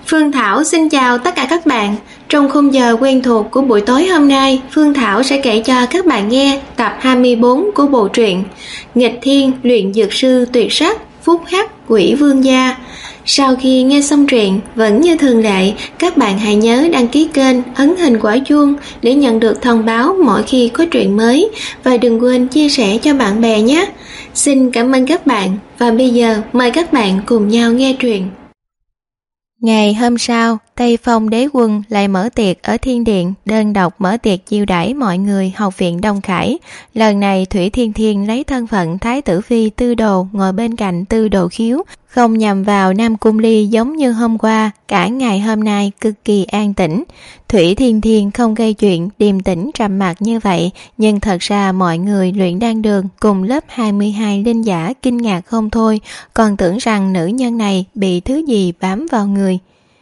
Phương Thảo xin chào tất cả các bạn. Trong khung giờ quen thuộc của buổi tối hôm nay, Phương Thảo sẽ kể cho các bạn nghe tập 24 của bộ truyện Nghịch Thiên Luyện Dược Sư Tuyệt Sắc Phúc Hắc Quỷ Vương Gia. Sau khi nghe xong truyện, vẫn như thường lệ, các bạn hãy nhớ đăng ký kênh, ấn hình quả chuông để nhận được thông báo mỗi khi có truyện mới và đừng quên chia sẻ cho bạn bè nhé. Xin cảm ơn các bạn và bây giờ mời các bạn cùng nhau nghe truyện. Ngày hôm sau, Tây Phong đế quân lại mở tiệc ở Thiên Điện, đơn độc mở tiệc chiêu đãi mọi người học viện Đông Khải. Lần này Thủy Thiên Thiên lấy thân phận Thái tử Phi Tư Đồ ngồi bên cạnh Tư Đồ Khiếu, không nhằm vào Nam Cung Ly giống như hôm qua, cả ngày hôm nay cực kỳ an tĩnh. Thủy Thiên Thiên không gây chuyện, điềm tĩnh trầm mặc như vậy, nhưng thật ra mọi người luyện đan đường cùng lớp 22 linh giả kinh ngạc không thôi, còn tưởng rằng nữ nhân này bị thứ gì bám vào người.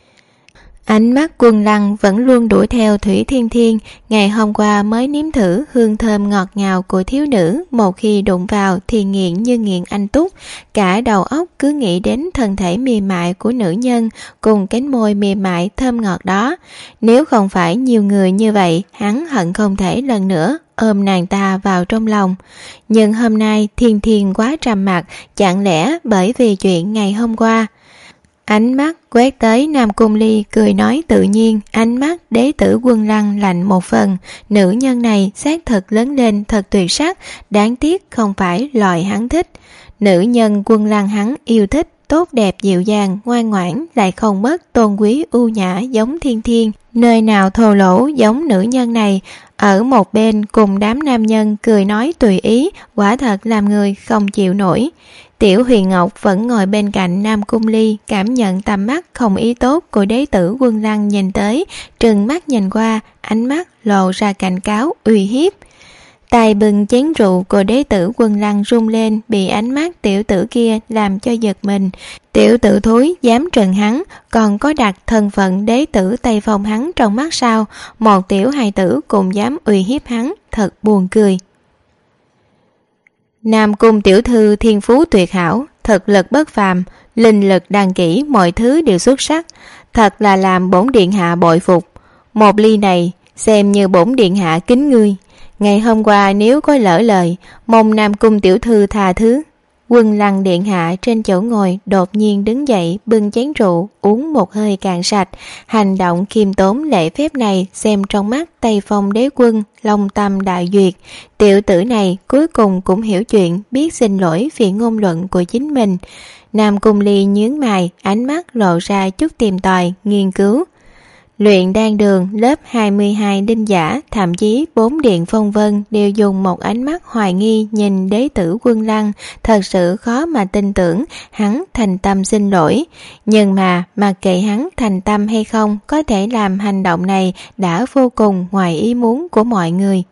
Ánh mắt Quân Lăng vẫn luôn đuổi theo Thủy Thiên Thiên, ngày hôm qua mới nếm thử hương thơm ngọt ngào của thiếu nữ, một khi đụng vào thì nghiện như nghiện anh túc, cả đầu óc cứ nghĩ đến thân thể mềm mại của nữ nhân cùng cánh môi mềm mại thơm ngọt đó. Nếu không phải nhiều người như vậy, hắn hận không thể lần nữa ôm nàng ta vào trong lòng. Nhưng hôm nay Thiên Thiên quá trầm mặc, chẳng lẽ bởi vì chuyện ngày hôm qua? Ánh mắt quét tới Nam Cung Ly cười nói tự nhiên, ánh mắt đế tử Quân Lăng lạnh một phần. Nữ nhân này xác thực lớn lên thật tuyệt sắc, đáng tiếc không phải loại hắn thích. Nữ nhân Quân Lăng hắn yêu thích, tốt đẹp dịu dàng, ngoan ngoãn, lại không mất tôn quý ưu nhã giống Thiên Thiên. Nơi nào thô lỗ giống nữ nhân này, ở một bên cùng đám nam nhân cười nói tùy ý, quả thật làm người không chịu nổi. Tiểu Huyền Ngọc vẫn ngồi bên cạnh Nam Cung Ly, cảm nhận tầm mắt không ý tốt của đế tử Quân Lăng nhìn tới, trừng mắt nhìn qua, ánh mắt lộ ra cảnh cáo uy hiếp. Tay bưng chén rượu của đế tử Quân Lăng rung lên, bị ánh mắt tiểu tử kia làm cho giật mình. Tiểu tử thúi dám trừng hắn, còn có đặt thân phận đế tử Tây Phong hắn trong mắt sao? Một tiểu hài tử cũng dám uy hiếp hắn, thật buồn cười. Nam Cung tiểu thư thiên phú tuyệt hảo, thực lực bất phàm, linh lực đan kỹ, mọi thứ đều xuất sắc, thật là làm bổn điện hạ bội phục. Một ly này xem như bổn điện hạ kính ngươi. Ngày hôm qua nếu có lỡ lời, mong Nam Cung tiểu thư tha thứ. Quân Lăng điện hạ trên chỗ ngồi đột nhiên đứng dậy, bưng chén rượu uống một hơi cạn sạch. Hành động khiêm tốn lễ phép này xem trong mắt Tây Phong đế quân long tâm đại duyệt. Tiểu tử này cuối cùng cũng hiểu chuyện, biết xin lỗi vì ngôn luận của chính mình. Nam Cung Ly nhướng mày, ánh mắt lộ ra chút tìm tòi nghiên cứu. Luyện đan đường lớp 22 đinh giả, thậm chí 4 điện phong vân đều dùng một ánh mắt hoài nghi nhìn đế tử Quân Lăng, thật sự khó mà tin tưởng hắn thành tâm xin lỗi. Nhưng mà mặc kệ hắn thành tâm hay không, có thể làm hành động này đã vô cùng ngoài ý muốn của mọi người.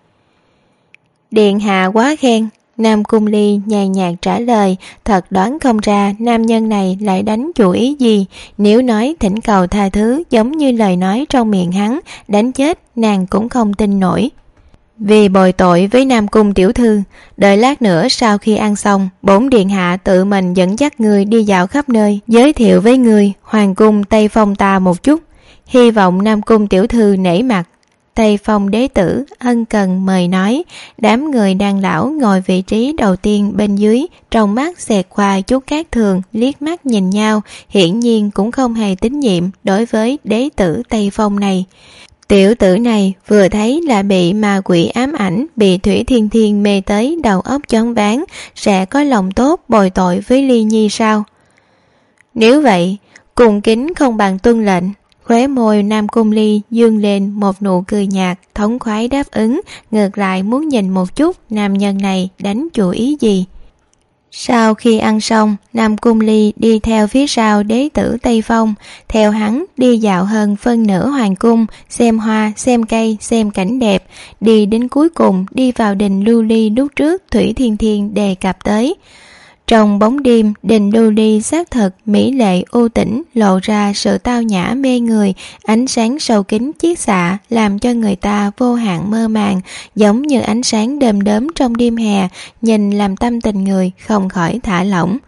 Điện hạ quá khen. Nam Cung Ly nhàn nhạt trả lời, thật đoán không ra nam nhân này lại đánh chủ ý gì. Nếu nói thỉnh cầu tha thứ giống như lời nói trong miệng hắn, đánh chết nàng cũng không tin nổi. Vì bồi tội với Nam Cung tiểu thư, đợi lát nữa sau khi ăn xong, bổn điện hạ tự mình dẫn dắt người đi dạo khắp nơi, giới thiệu với người hoàng cung Tây Phong ta một chút. Hy vọng Nam Cung tiểu thư nể mặt. Tây Phong đế tử ân cần mời nói. Đám người đàn lão ngồi vị trí đầu tiên bên dưới, trong mắt xẹt qua chút cát thường, liếc mắt nhìn nhau, hiển nhiên cũng không hề tín nhiệm đối với đế tử Tây Phong này. Tiểu tử này vừa thấy là bị ma quỷ ám ảnh, bị Thủy Thiên Thiên mê tới đầu óc choáng váng, sẽ có lòng tốt bồi tội với Ly Nhi sao? Nếu vậy, cung kính không bằng tuân lệnh. Khóe môi Nam Cung Ly dương lên một nụ cười nhạt, thống khoái đáp ứng, ngược lại muốn nhìn một chút nam nhân này đánh chủ ý gì. Sau khi ăn xong, Nam Cung Ly đi theo phía sau đế tử Tây Phong, theo hắn đi dạo hơn phân nửa hoàng cung, xem hoa, xem cây, xem cảnh đẹp, đi đến cuối cùng đi vào đình Lưu Ly lúc trước Thủy Thiên Thiên đề cập tới. Trong bóng đêm, đình Lưu Ly xác thực mỹ lệ u tĩnh, lộ ra sự tao nhã mê người, ánh sáng sâu kín chiết xạ làm cho người ta vô hạn mơ màng, giống như ánh sáng đom đóm trong đêm hè, nhìn làm tâm tình người không khỏi thả lỏng.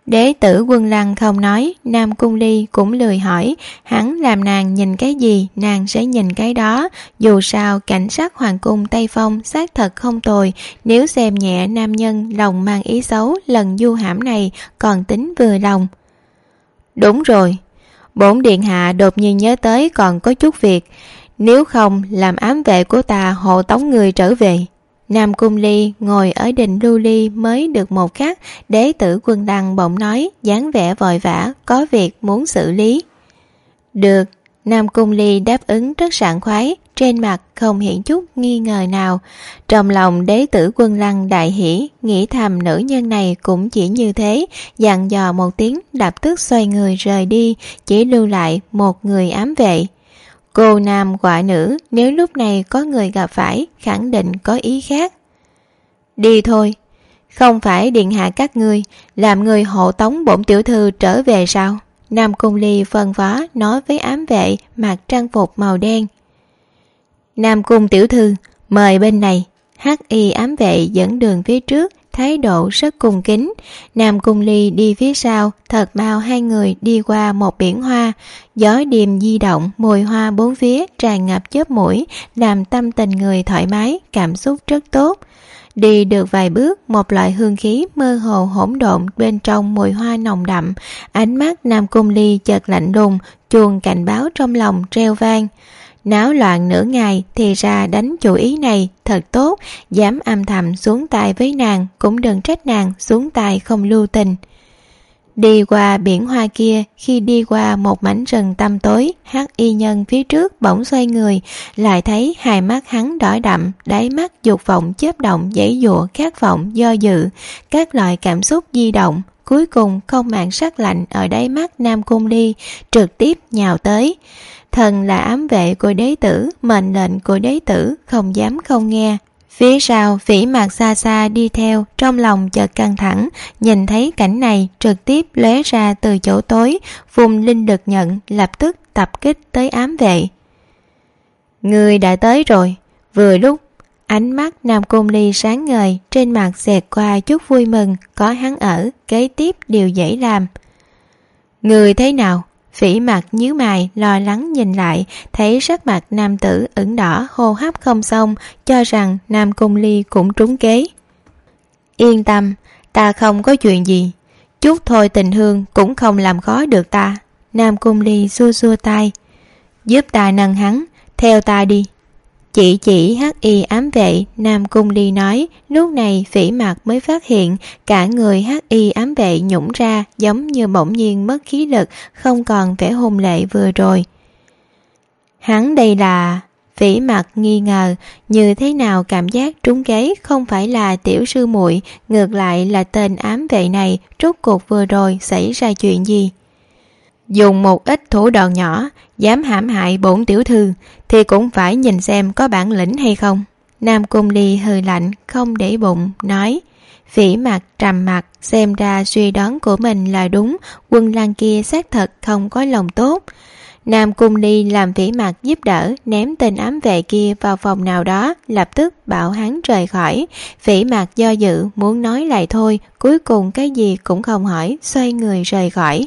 Đế tử Quân Lăng không nói, Nam Cung Ly cũng lười hỏi, hắn làm nàng nhìn cái gì nàng sẽ nhìn cái đó. Dù sao cảnh sát hoàng cung Tây Phong xác thật không tồi, nếu xem nhẹ nam nhân lòng mang ý xấu lần du hãm này còn tính vừa lòng. Đúng rồi, bổn điện hạ đột nhiên nhớ tới còn có chút việc, nếu không làm ám vệ của ta hộ tống người trở về. Nam Cung Ly ngồi ở đình lưu ly mới được một khắc, đế tử Quân Lăng bỗng nói, dáng vẻ vội vã, có việc muốn xử lý. Được, Nam Cung Ly đáp ứng rất sảng khoái, trên mặt không hiện chút nghi ngờ nào. Trong lòng đế tử Quân Lăng đại hỉ, nghĩ thầm nữ nhân này cũng chỉ như thế, dặn dò một tiếng lập tức xoay người rời đi, chỉ lưu lại một người ám vệ. Cô nam quả nữ, nếu lúc này có người gặp phải, khẳng định có ý khác. Đi thôi, không phải điện hạ các ngươi, làm người hộ tống bổn tiểu thư trở về sao? Nam Cung Ly phân phó nói với ám vệ mặc trang phục màu đen. Nam Cung tiểu thư, mời bên này. Hắc y ám vệ dẫn đường phía trước, thái độ rất cung kính. Nam Cung Ly đi phía sau, thật mau hai người đi qua một biển hoa. Gió đêm di động, mùi hoa bốn phía tràn ngập chóp mũi, làm tâm tình người thoải mái, cảm xúc rất tốt. Đi được vài bước, một loại hương khí mơ hồ hỗn độn bên trong mùi hoa nồng đậm. Ánh mắt Nam Cung Ly chợt lạnh lùng, chuông cảnh báo trong lòng reo vang. Náo loạn nửa ngày thì ra đánh chủ ý này thật tốt, dám âm thầm xuống tay với nàng, cũng đừng trách nàng xuống tay không lưu tình. Đi qua biển hoa kia, khi đi qua một mảnh rừng tăm tối, hắc y nhân phía trước bỗng xoay người, lại thấy hai mắt hắn đỏ đậm, đáy mắt dục vọng chớp động, giãy giụa khát vọng do dự, các loại cảm xúc di động, cuối cùng không màng sắc lạnh ở đáy mắt Nam Cung Ly, trực tiếp nhào tới. Thần là ám vệ của đế tử, mệnh lệnh của đế tử, không dám không nghe. Phía sau Phỉ Mạc xa xa đi theo, trong lòng chợt căng thẳng, nhìn thấy cảnh này trực tiếp lóe ra từ chỗ tối, vùng linh lực nhận, lập tức tập kích tới ám vệ. Người đã tới rồi, vừa lúc. Ánh mắt Nam Cung Ly sáng ngời, trên mặt xẹt qua chút vui mừng, có hắn ở, kế tiếp điều dễ làm. Người thế nào? Phỉ Mặt nhíu mày lo lắng nhìn lại, thấy sắc mặt nam tử ửng đỏ, hô hấp không xong, cho rằng Nam Cung Ly cũng trúng kế. Yên tâm, ta không có chuyện gì, chút thôi tình hương cũng không làm khó được ta. Nam Cung Ly xua xua tay, giúp ta nâng hắn, theo ta đi. Chỉ hắc y ám vệ, Nam Cung Ly nói. Lúc này Phỉ Mặt mới phát hiện cả người hắc y ám vệ nhũng ra, giống như bỗng nhiên mất khí lực, không còn vẻ hùng lệ vừa rồi. Hắn đây là... Phỉ Mặt nghi ngờ, như thế nào cảm giác trúng kế không phải là tiểu sư muội, ngược lại là tên ám vệ này, rốt cuộc vừa rồi xảy ra chuyện gì? Dùng một ít thủ đoạn nhỏ, dám hãm hại bổn tiểu thư thì cũng phải nhìn xem có bản lĩnh hay không. Nam Cung Ly hừ lạnh, không để bụng, nói. Phỉ Mặt trầm mặt, xem ra suy đoán của mình là đúng, Quân Lăng kia xác thật không có lòng tốt. Nam Cung Ly làm Phỉ Mặt giúp đỡ, ném tên ám vệ kia vào phòng nào đó, lập tức bảo hắn rời khỏi. Phỉ Mặt do dự, muốn nói lại thôi, cuối cùng cái gì cũng không hỏi, xoay người rời khỏi.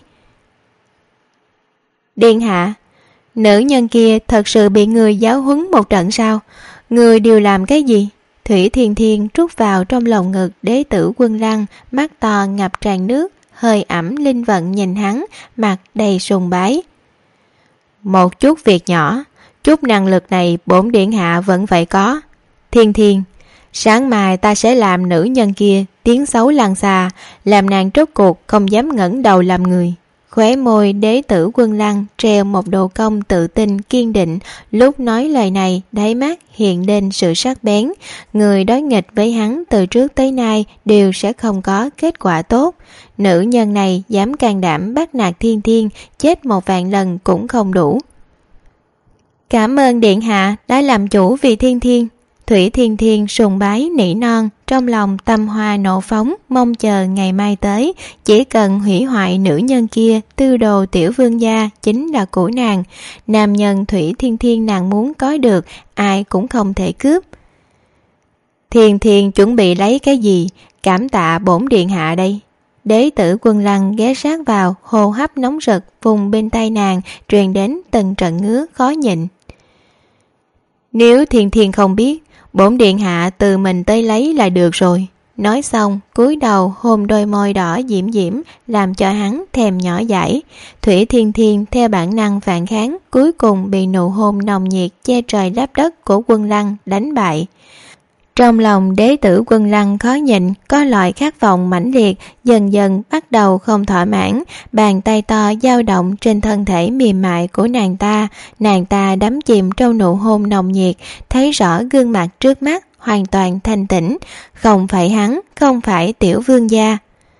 Điện hạ, nữ nhân kia thật sự bị người giáo huấn một trận sao? Người đều làm cái gì? Thủy Thiên Thiên trút vào trong lòng ngực đế tử Quân Lăng, mắt to ngập tràn nước, hơi ẩm linh vận nhìn hắn, mặt đầy sùng bái. Một chút việc nhỏ, chút năng lực này bổn điện hạ vẫn phải có. Thiên Thiên, sáng mai ta sẽ làm nữ nhân kia tiếng xấu lan xa, làm nàng rốt cuộc không dám ngẩng đầu làm người. Khóe môi đế tử Quân Lăng treo một độ cong tự tin kiên định, lúc nói lời này đáy mắt hiện lên sự sắc bén. Người đối nghịch với hắn từ trước tới nay đều sẽ không có kết quả tốt. Nữ nhân này dám can đảm bắt nạt Thiên Thiên, chết 1.000 lần cũng không đủ. Cảm ơn điện hạ đã làm chủ vì Thiên Thiên. Thủy Thiên Thiên sùng bái nỉ non, trong lòng tâm hoa nộ phóng, mong chờ ngày mai tới, chỉ cần hủy hoại nữ nhân kia, tư đồ tiểu vương gia chính là của nàng. Nam nhân Thủy Thiên Thiên nàng muốn có được, ai cũng không thể cướp. Thiên Thiên chuẩn bị lấy cái gì? Cảm tạ bổn điện hạ đây. Đế tử Quân Lăng ghé sát vào, hô hấp nóng rực vùng bên tay nàng truyền đến từng trận ngứa khó nhịn. Nếu Thiên Thiên không biết, bổn điện hạ tự mình tới lấy là được rồi. Nói xong cúi đầu hôn đôi môi đỏ diễm diễm, làm cho hắn thèm nhỏ dãi. Thủy Thiên Thiên theo bản năng phản kháng, cuối cùng bị nụ hôn nồng nhiệt che trời đáp đất của Quân Lăng đánh bại. Trong lòng đế tử Quân Lăng khó nhịn, có loại khát vọng mãnh liệt, dần dần bắt đầu không thỏa mãn, bàn tay to dao động trên thân thể mềm mại của nàng ta đắm chìm trong nụ hôn nồng nhiệt, thấy rõ gương mặt trước mắt hoàn toàn thanh tĩnh, không phải hắn, không phải tiểu vương gia.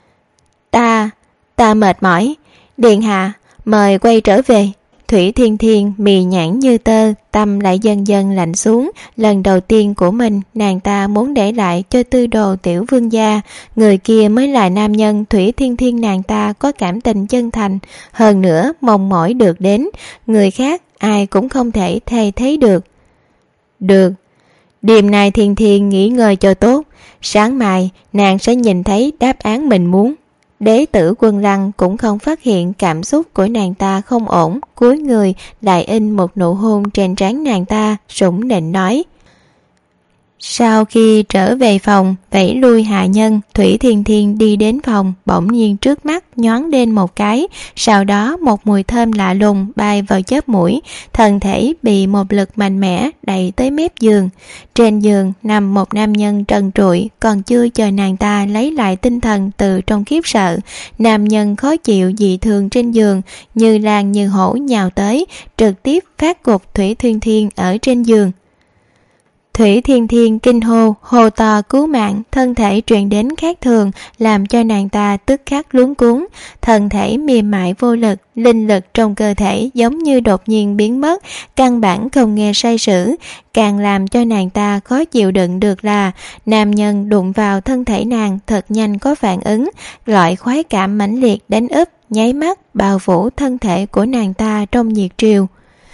Ta mệt mỏi, điện hạ, mời quay trở về. Thủy Thiên Thiên mì nhãn như tơ, tâm lại dần dần lạnh xuống. Lần đầu tiên của mình, nàng ta muốn để lại cho tư đồ tiểu vương gia. Người kia mới là nam nhân Thủy Thiên Thiên nàng ta có cảm tình chân thành, hơn nữa mong mỏi được đến. Người khác ai cũng không thể thay thế được. Được, đêm nay Thiên Thiên nghỉ ngơi cho tốt, sáng mai nàng sẽ nhìn thấy đáp án mình muốn. Đế tử Quân Lăng cũng không phát hiện cảm xúc của nàng ta không ổn, cúi người lại in một nụ hôn trên trán nàng ta, sủng nịnh nói. Sau khi trở về phòng vẫy lui hạ nhân, Thủy Thiên Thiên đi đến phòng, bỗng nhiên trước mắt nhoáng lên một cái, sau đó một mùi thơm lạ lùng bay vào chóp mũi, thân thể bị một lực mạnh mẽ đẩy tới mép giường. Trên giường nằm một nam nhân trần trụi, còn chưa chờ nàng ta lấy lại tinh thần từ trong khiếp sợ, nam nhân khó chịu dị thường trên giường, như lang như hổ nhào tới, trực tiếp phát gục Thủy Thiên Thiên ở trên giường. Thủy Thiên Thiên kinh hô to cứu mạng, thân thể truyền đến khác thường, làm cho nàng ta tức khắc luống cuống, thân thể mềm mại vô lực, linh lực trong cơ thể giống như đột nhiên biến mất, căn bản không nghe sai sử. Càng làm cho nàng ta khó chịu đựng được là nam nhân đụng vào thân thể nàng thật nhanh có phản ứng, loại khoái cảm mãnh liệt đánh úp, nháy mắt bao phủ thân thể của nàng ta trong nhiệt triều.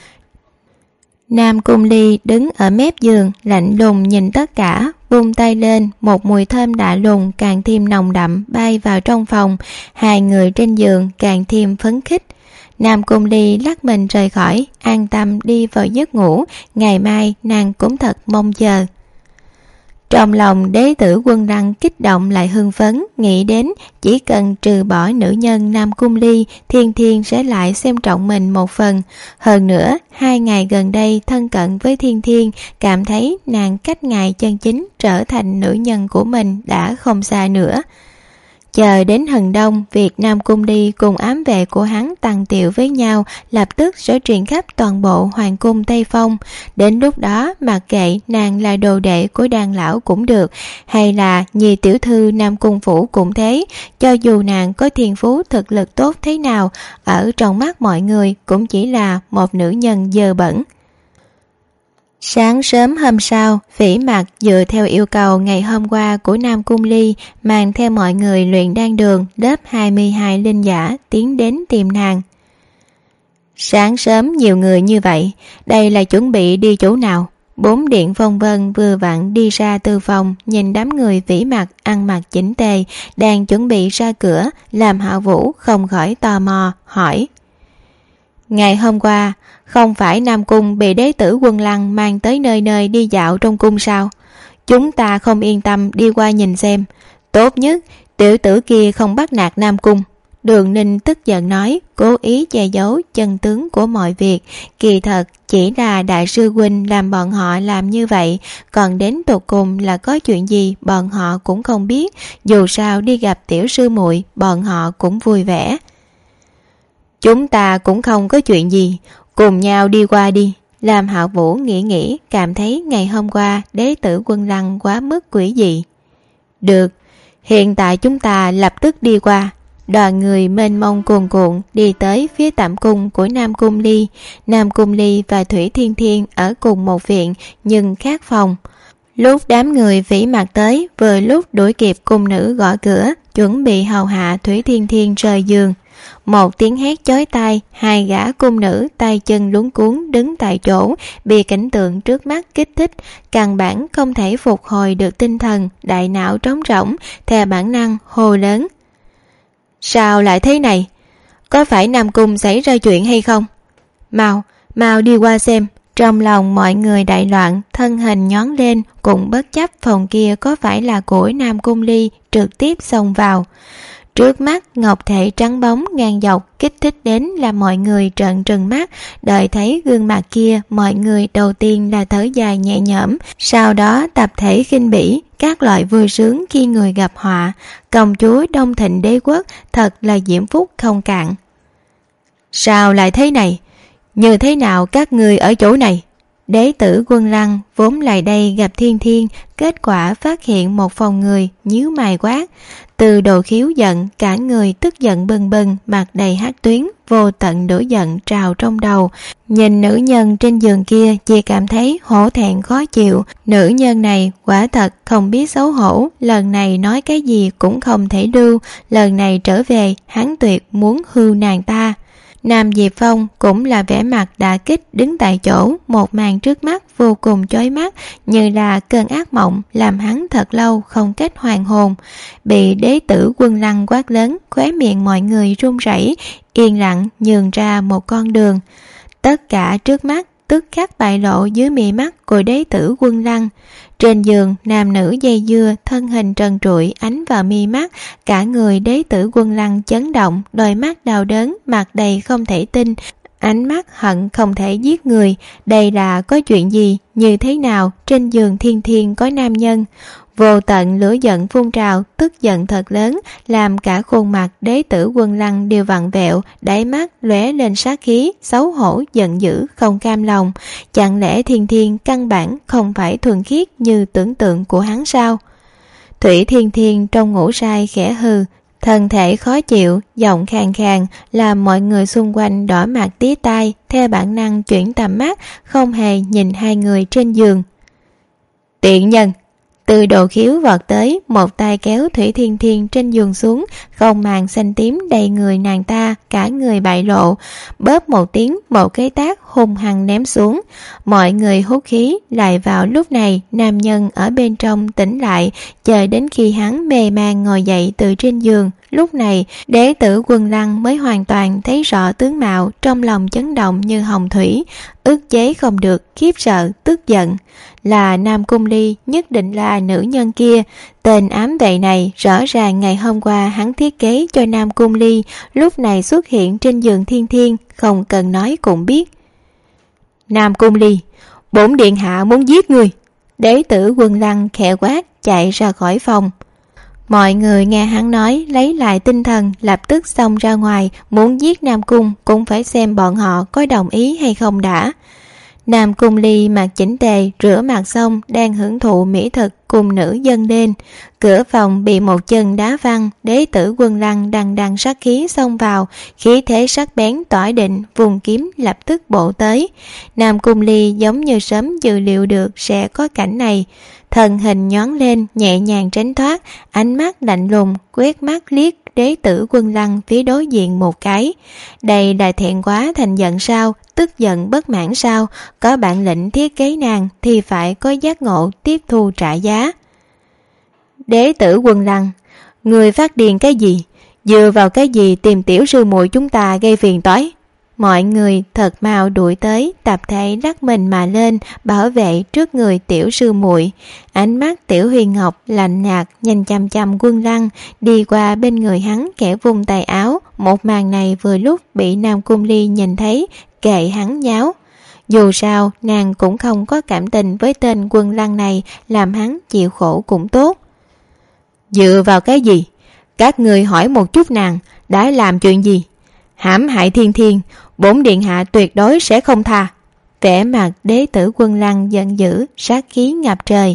Nam Cung Ly đứng ở mép giường, lạnh lùng nhìn tất cả, vung tay lên, một mùi thơm lạ lùng càng thêm nồng đậm bay vào trong phòng, hai người trên giường càng thêm phấn khích. Nam Cung Ly lắc mình rời khỏi, an tâm đi vào giấc ngủ, ngày mai nàng cũng thật mong chờ. Trong lòng đế tử Quân Lăng kích động lại hưng phấn, nghĩ đến chỉ cần trừ bỏ nữ nhân Nam Cung Ly, Thiên Thiên sẽ lại xem trọng mình một phần. Hơn nữa, 2 ngày gần đây thân cận với Thiên Thiên, cảm thấy nàng cách ngày chân chính trở thành nữ nhân của mình đã không xa nữa. Chờ đến hừng đông, việc Nam Cung Ly cùng ám vệ của hắn tàng tiệu với nhau lập tức sẽ truyền khắp toàn bộ hoàng cung Tây Phong. Đến lúc đó mặc kệ nàng là đồ đệ của đàn lão cũng được, hay là nhì tiểu thư Nam Cung Phủ cũng thế, cho dù nàng có thiên phú thực lực tốt thế nào, ở trong mắt mọi người cũng chỉ là một nữ nhân dơ bẩn. Sáng sớm hôm sau, Phỉ Mặc dựa theo yêu cầu ngày hôm qua của Nam Cung Ly, mang theo mọi người luyện đan đường lớp 22 linh giả tiến đến tìm nàng. Sáng sớm nhiều người như vậy, đây là chuẩn bị đi chỗ nào? 4 điện phong vân vừa vặn đi ra từ phòng, nhìn đám người Phỉ Mặc ăn mặc chỉnh tề, đang chuẩn bị ra cửa, làm Hạ Vũ không khỏi tò mò, hỏi. Ngày hôm qua, không phải Nam Cung bị đế tử Quân Lăng mang tới nơi nơi đi dạo trong cung sao? Chúng ta không yên tâm đi qua nhìn xem. Tốt nhất, tiểu tử kia không bắt nạt Nam Cung. Đường Ninh tức giận nói, cố ý che giấu chân tướng của mọi việc. Kỳ thật, chỉ là đại sư huynh làm bọn họ làm như vậy, còn đến tột cùng là có chuyện gì bọn họ cũng không biết. Dù sao đi gặp tiểu sư muội, bọn họ cũng vui vẻ. Chúng ta cũng không có chuyện gì, cùng nhau đi qua đi. Làm Hạ Vũ nghĩ, cảm thấy ngày hôm qua đế tử Quân Lăng quá mức quỷ dị. Được, hiện tại chúng ta lập tức đi qua. Đoàn người mênh mông cuồn cuộn đi tới phía tẩm cung của Nam Cung Ly. Nam Cung Ly và Thủy Thiên Thiên ở cùng một viện nhưng khác phòng. Lúc đám người Phỉ Mặc tới, vừa lúc đuổi kịp cung nữ gõ cửa, chuẩn bị hầu hạ Thủy Thiên Thiên rời giường. Một tiếng hét chói tai, hai gã cung nữ tay chân luống cuống đứng tại chỗ, bị cảnh tượng trước mắt kích thích, căn bản không thể phục hồi được tinh thần, đại não trống rỗng, theo bản năng hô lớn. Sao lại thế này? Có phải Nam Cung xảy ra chuyện hay không? Mau đi qua xem. Trong lòng mọi người đại loạn, thân hình nhón lên, cũng bất chấp phòng kia có phải là của Nam Cung Ly, trực tiếp xông vào. Trước mắt ngọc thể trắng bóng ngang dọc kích thích đến là mọi người trợn trừng mắt. Đợi thấy gương mặt kia, mọi người đầu tiên là thở dài nhẹ nhõm, sau đó tập thể khinh bỉ các loại vui sướng khi người gặp họa. Công chúa Đông Thịnh Đế Quốc thật là diễm phúc không cạn. Sao lại thế này? Như thế nào các người ở chỗ này? Đế tử Quân Lăng vốn lại đây gặp Thiên Thiên, kết quả phát hiện một phòng người, nhíu mày quát. Từ Đồ Khiếu giận, cả người tức giận bừng bừng, mặt đầy hắc tuyến, vô tận lửa giận trào trong đầu. Nhìn nữ nhân trên giường kia, chỉ cảm thấy hổ thẹn khó chịu. Nữ nhân này quả thật không biết xấu hổ, lần này nói cái gì cũng không thể lưu, lần này trở về hắn tuyệt muốn hưu nàng ta. Nam Diệp Phong cũng là vẻ mặt đả kích, đứng tại chỗ, một màn trước mắt vô cùng chói mắt, như là cơn ác mộng làm hắn thật lâu không cách hoàn hồn. Bị đế tử Quân Lăng quát lớn, khóe miệng mọi người run rẩy, yên lặng nhường ra một con đường. Tất cả trước mắt tức khắc bại lộ dưới mí mắt của đế tử Quân Lăng. Trên giường, nam nữ dây dưa, thân hình trần trụi ánh vào mi mắt, cả người đế tử Quân Lăng chấn động, đôi mắt đau đớn, mặt đầy không thể tin, ánh mắt hận không thể giết người. Đây là có chuyện gì? Như thế nào trên giường Thiên Thiên có nam nhân? Vô tận lửa giận phun trào, tức giận thật lớn, làm cả khuôn mặt đế tử Quân Lăng đều vặn vẹo, đáy mắt lóe lên sát khí, xấu hổ, giận dữ, không cam lòng. Chẳng lẽ Thiên Thiên căn bản không phải thuần khiết như tưởng tượng của hắn sao? Thủy Thiên Thiên trong ngủ say khẽ hừ, thân thể khó chịu, giọng khàn khàn, làm mọi người xung quanh đỏ mặt tía tai, theo bản năng chuyển tầm mắt, không hề nhìn hai người trên giường. Tiện nhân! Từ Đồ Khiếu vọt tới, một tay kéo Thủy Thiên Thiên trên giường xuống, không màng xanh tím đầy người nàng ta, cả người bại lộ. Bóp một tiếng, một cái tát hung hăng ném xuống. Mọi người hút khí. Lại vào lúc này, nam nhân ở bên trong tỉnh lại, chờ đến khi hắn mê man ngồi dậy từ trên giường. Lúc này, đế tử Quân Lăng mới hoàn toàn thấy rõ tướng mạo, trong lòng chấn động như hồng thủy, ức chế không được, khiếp sợ, tức giận. Là Nam Cung Ly, nhất định là nữ nhân kia. Tên ám vệ này rõ ràng ngày hôm qua hắn thiết kế cho Nam Cung Ly, lúc này xuất hiện trên giường Thiên Thiên, không cần nói cũng biết. Nam Cung Ly, bổn điện hạ muốn giết người. Đế tử Quân Lăng khẽ quát, chạy ra khỏi phòng. Mọi người nghe hắn nói, lấy lại tinh thần, lập tức xông ra ngoài, muốn giết Nam Cung cũng phải xem bọn họ có đồng ý hay không đã. Nam Cung Ly mặc chỉnh tề, rửa mặt xong, đang hưởng thụ mỹ thực cùng nữ dân lên. Cửa phòng bị một chân đá văng, đế tử Quân Lăng đằng đằng sát khí xông vào, khí thế sắc bén tỏa định, vùng kiếm lập tức bổ tới. Nam Cung Ly giống như sớm dự liệu được sẽ có cảnh này, thân hình nhón lên, nhẹ nhàng tránh thoát, ánh mắt lạnh lùng, quét mắt liếc đế tử Quân Lăng phía đối diện một cái. Đây là thẹn quá thành giận sao? Tức giận bất mãn sao? Có bản lĩnh thiết kế nàng thì phải có giác ngộ tiếp thu trả giá. Đế tử Quân Lăng, người phát điên cái gì? Dựa vào cái gì tìm tiểu sư muội chúng ta gây phiền toái? Mọi người thật mau đuổi tới, tập thể lắc mình mà lên, bảo vệ trước người tiểu sư muội. Ánh mắt Tiểu Huyền Ngọc lạnh nhạt nhìn chăm chăm Quân Lăng, đi qua bên người hắn kẻ vung tay áo. Một màn này vừa lúc bị Nam Cung Ly nhìn thấy, kệ hắn nháo. Dù sao, nàng cũng không có cảm tình với tên Quân Lăng này, làm hắn chịu khổ cũng tốt. Dựa vào cái gì? Các người hỏi một chút nàng đã làm chuyện gì? Hãm hại Thiên Thiên, bổn điện hạ tuyệt đối sẽ không tha. Vẻ mặt đế tử Quân Lăng giận dữ, sát khí ngập trời.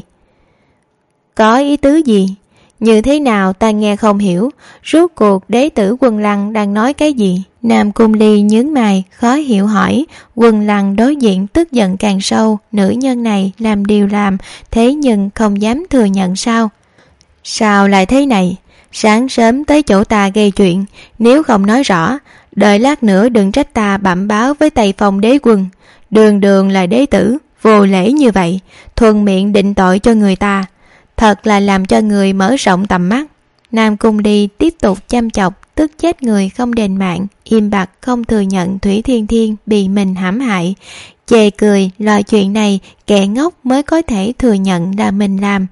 Có ý tứ gì? Như thế nào ta nghe không hiểu, rốt cuộc đế tử Quân Lăng đang nói cái gì? Nam Cung Ly nhướng mày, khó hiểu hỏi. Quân Lăng đối diện tức giận càng sâu, nữ nhân này làm điều làm, thế nhưng không dám thừa nhận sao? Sao lại thế này? Sáng sớm tới chỗ ta gây chuyện, nếu không nói rõ, đợi lát nữa đừng trách ta bẩm báo với Tây Phong đế quân. Đường đường là đế tử, vô lễ như vậy, thuận miệng định tội cho người ta, thật là làm cho người mở rộng tầm mắt. Nam Cung Ly tiếp tục chăm chọc tức chết người không đền mạng, im bặt không thừa nhận Thủy Thiên Thiên bị mình hãm hại. Chê cười, loại chuyện này kẻ ngốc mới có thể thừa nhận là mình làm.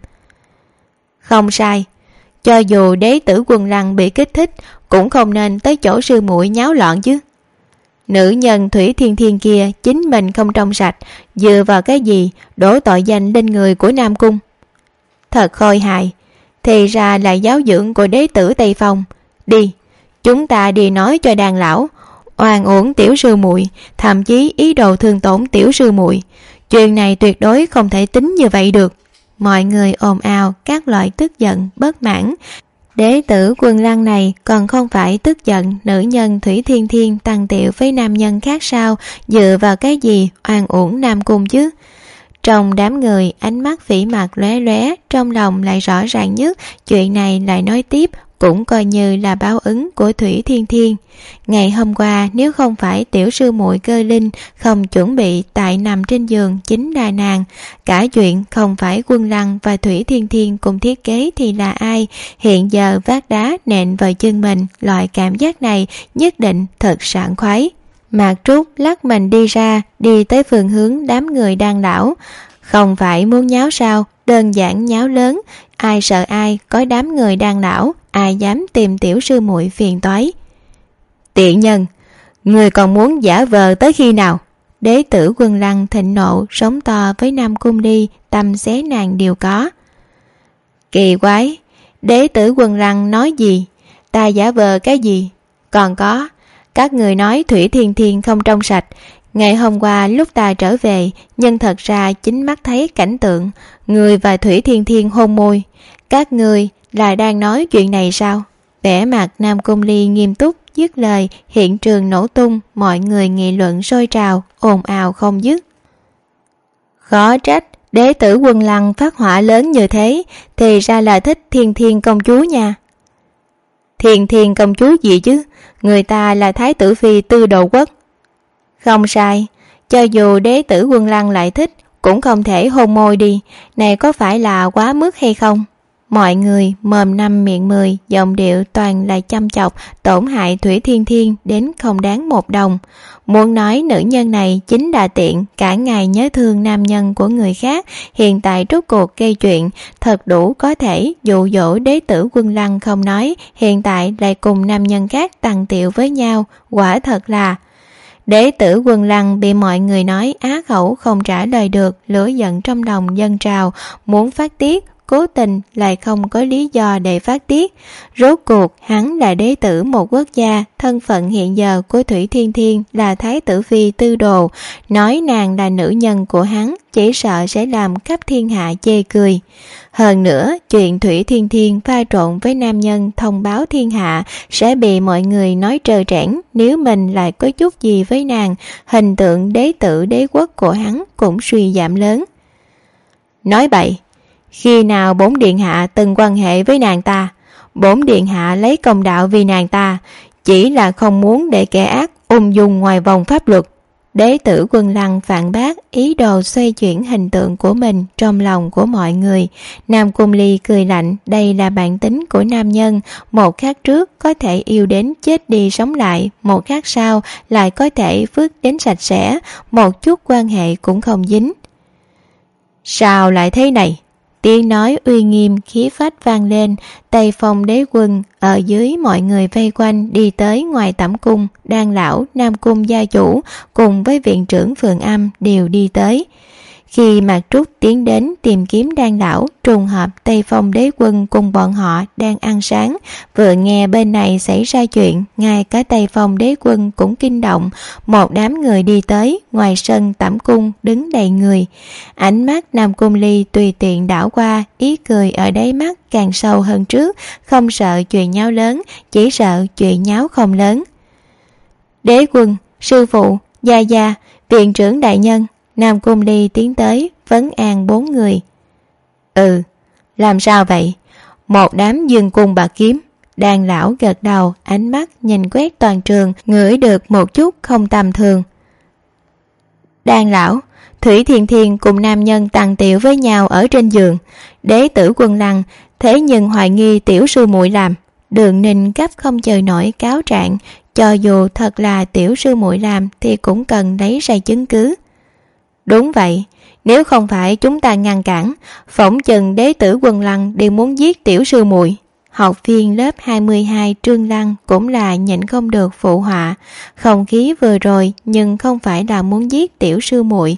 Không sai, cho dù đế tử Quân Lăng bị kích thích cũng không nên tới chỗ sư muội nháo loạn chứ. Nữ nhân Thủy Thiên Thiên kia chính mình không trong sạch, dựa vào cái gì đổ tội danh lên người của Nam Cung. Thật khôi hài, thì ra là giáo dưỡng của đế tử Tây Phong. Đi, chúng ta đi nói cho đàn lão, oan uổng tiểu sư muội, thậm chí ý đồ thương tổn tiểu sư muội. Chuyện này tuyệt đối không thể tính như vậy được. Mọi người ồn ào các loại tức giận, bất mãn. Đế tử Quân Lăng này còn không phải tức giận nữ nhân Thủy Thiên Thiên tăng tiệu với nam nhân khác sao, dựa vào cái gì oan uổng Nam Cung chứ. Trong đám người ánh mắt phỉ mặt lóe lóe, trong lòng lại rõ ràng nhất, chuyện này lại nói tiếp cũng coi như là báo ứng của Thủy Thiên Thiên. Ngày hôm qua nếu không phải tiểu sư muội Cơ Linh không chuẩn bị tại nằm trên giường chính là nàng, cả chuyện không phải Quân Lăng và Thủy Thiên Thiên cùng thiết kế thì là ai. Hiện giờ vác đá nện vào chân mình, loại cảm giác này nhất định thật sảng khoái. Mạc Trúc lắc mình đi ra, đi tới phương hướng đám người đang đảo. Không phải muốn nháo sao, đơn giản nháo lớn, ai sợ ai, có đám người đang đảo, ai dám tìm tiểu sư muội phiền toái. Tiện nhân, người còn muốn giả vờ tới khi nào? Đế tử Quân Lăng thịnh nộ, sống to với Nam Cung đi, tâm xé nàng đều có. Kỳ quái, đế tử Quân Lăng nói gì? Ta giả vờ cái gì? Còn có, các người nói Thủy Thiên Thiên không trong sạch. Ngày hôm qua lúc ta trở về, nhưng thật ra chính mắt thấy cảnh tượng người và Thủy Thiên Thiên hôn môi. Các người là đang nói chuyện này sao? Vẻ mặt Nam Cung Ly nghiêm túc, dứt lời, hiện trường nổ tung, mọi người nghị luận sôi trào, ồn ào không dứt. Khó trách đế tử Quân Lăng phát hỏa lớn như thế, thì ra là thích Thiên Thiên công chúa nha. Thiên Thiên công chúa gì chứ? Người ta là thái tử phi Tư Đồ Quốc. Không sai, cho dù đế tử Quân Lăng lại thích cũng không thể hôn môi đi, này có phải là quá mức hay không? Mọi người mồm năm miệng 10, giọng điệu toàn là chăm chọc, tổn hại Thủy Thiên Thiên đến không đáng một đồng. Muốn nói nữ nhân này chính là tiện, cả ngày nhớ thương nam nhân của người khác, hiện tại rốt cuộc gây chuyện, thật đủ có thể dụ dỗ đế tử Quân Lăng không nói, hiện tại lại cùng nam nhân khác tằng tiệu với nhau, quả thật là... Đế tử Quân Lăng bị mọi người nói á khẩu không trả lời được, lửa giận trong lòng dâng trào, muốn phát tiết, cố tình lại không có lý do để phát tiết. Rốt cuộc hắn là đế tử một quốc gia, thân phận hiện giờ của Thủy Thiên Thiên là thái tử phi Tư Đồ, nói nàng là nữ nhân của hắn chỉ sợ sẽ làm khắp thiên hạ chê cười. Hơn nữa chuyện Thủy Thiên Thiên pha trộn với nam nhân thông báo thiên hạ sẽ bị mọi người nói trơ trẽn, nếu mình lại có chút gì với nàng, hình tượng đế tử đế quốc của hắn cũng suy giảm lớn. Nói bậy, khi nào bổn điện hạ từng quan hệ với nàng ta? Bổn điện hạ lấy công đạo vì nàng ta, chỉ là không muốn để kẻ ác ung dung ngoài vòng pháp luật. Đế tử Quân Lăng phản bác, ý đồ xoay chuyển hình tượng của mình trong lòng của mọi người. Nam Cung Ly cười lạnh, đây là bản tính của nam nhân, một khắc trước có thể yêu đến chết đi sống lại, một khắc sau lại có thể vứt đến sạch sẽ, một chút quan hệ cũng không dính. Sao lại thế này? Tiếng nói uy nghiêm khí phách vang lên, Tây Phong đế quân ở dưới mọi người vây quanh đi tới ngoài tẩm cung, Đan lão, Nam Cung gia chủ cùng với viện trưởng Phượng Âm đều đi tới. Khi Mạc Trúc tiến đến tìm kiếm Đan lão, trùng hợp Tây Phong đế quân cùng bọn họ đang ăn sáng, vừa nghe bên này xảy ra chuyện, ngay cả Tây Phong đế quân cũng kinh động. Một đám người đi tới, ngoài sân tẩm cung đứng đầy người. Ánh mắt Nam Cung Ly tùy tiện đảo qua, ý cười ở đáy mắt càng sâu hơn trước, không sợ chuyện nháo lớn, chỉ sợ chuyện nháo không lớn. Đế quân, sư phụ, gia gia, viện trưởng đại nhân. Nam Cung Ly tiến tới vấn an bốn người. Làm sao vậy? Một đám dương cung bạc kiếm. Đan lão gật đầu, ánh mắt nhìn quét toàn trường, ngửi được một chút không tầm thường. Đan lão, Thủy Thiên Thiên cùng nam nhân tằng tiệu với nhau ở trên giường. Đế tử Quân Lăng thế nhưng hoài nghi tiểu sư muội làm. Đường Ninh gấp không chờ nổi cáo trạng, cho dù thật là tiểu sư muội làm thì cũng cần lấy ra chứng cứ. Đúng vậy, nếu không phải chúng ta ngăn cản, phỏng chừng đế tử Quân Lăng đều muốn giết tiểu sư muội. Học viên lớp 22 Trương Lăng cũng là nhịn không được phụ họa, không khí vừa rồi nhưng không phải là muốn giết tiểu sư muội.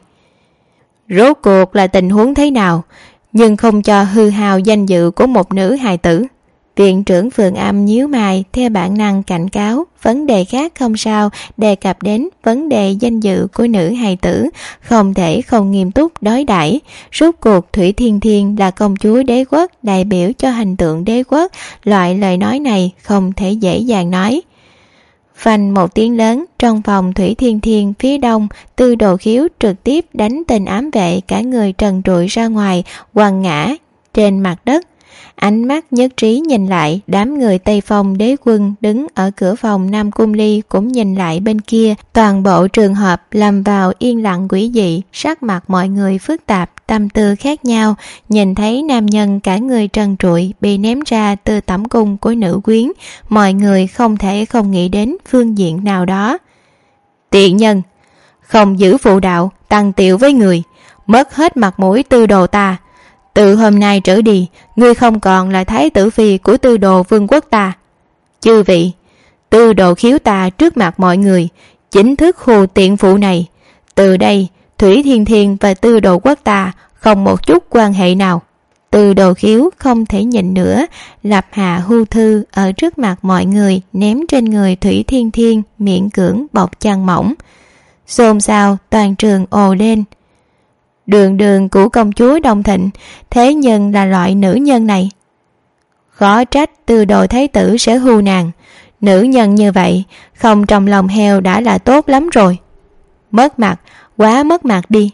Rốt cuộc là tình huống thế nào, nhưng không cho hư hao danh dự của một nữ hài tử. Viện trưởng Phượng Âm nhíu mày theo bản năng cảnh cáo, vấn đề khác không sao, đề cập đến vấn đề danh dự của nữ hài tử, không thể không nghiêm túc đối đãi. Rốt cuộc Thủy Thiên Thiên là công chúa đế quốc, đại biểu cho hình tượng đế quốc, loại lời nói này không thể dễ dàng nói. Phanh một tiếng lớn, trong phòng Thủy Thiên Thiên phía đông, Tư Đồ Khiếu trực tiếp đánh tên ám vệ cả người trần trụi ra ngoài, quằn ngã trên mặt đất. Ánh mắt nhất trí nhìn lại, đám người Tây Phong đế quân đứng ở cửa phòng Nam Cung Ly cũng nhìn lại bên kia. Toàn bộ trường hợp lâm vào yên lặng quỷ dị, sắc mặt mọi người phức tạp, tâm tư khác nhau. Nhìn thấy nam nhân cả người trần trụi bị ném ra từ tẩm cung của nữ quyến, mọi người không thể không nghĩ đến phương diện nào đó. Tiện nhân, không giữ phụ đạo, tăng tiệu với người, mất hết mặt mũi Tư Đồ ta. Từ hôm nay trở đi, ngươi không còn là thái tử phi của Tư Đồ vương quốc ta. Chư vị, Tư Đồ Khiếu ta trước mặt mọi người chính thức hù tiện phụ này. Từ đây, Thủy Thiên Thiên và Tư Đồ quốc ta không một chút quan hệ nào. Tư Đồ Khiếu không thể nhịn nữa, lập hạ hưu thư ở trước mặt mọi người, ném trên người Thủy Thiên Thiên, miễn cưỡng bọc chăn mỏng. Xôn xao, toàn trường ồ lên. Đường đường của công chúa Đông Thịnh, thế nhưng là loại nữ nhân này. Khó trách Tư Đồ thái tử sẽ hưu nàng. Nữ nhân như vậy, không trong lòng heo đã là tốt lắm rồi. Mất mặt, quá mất mặt đi.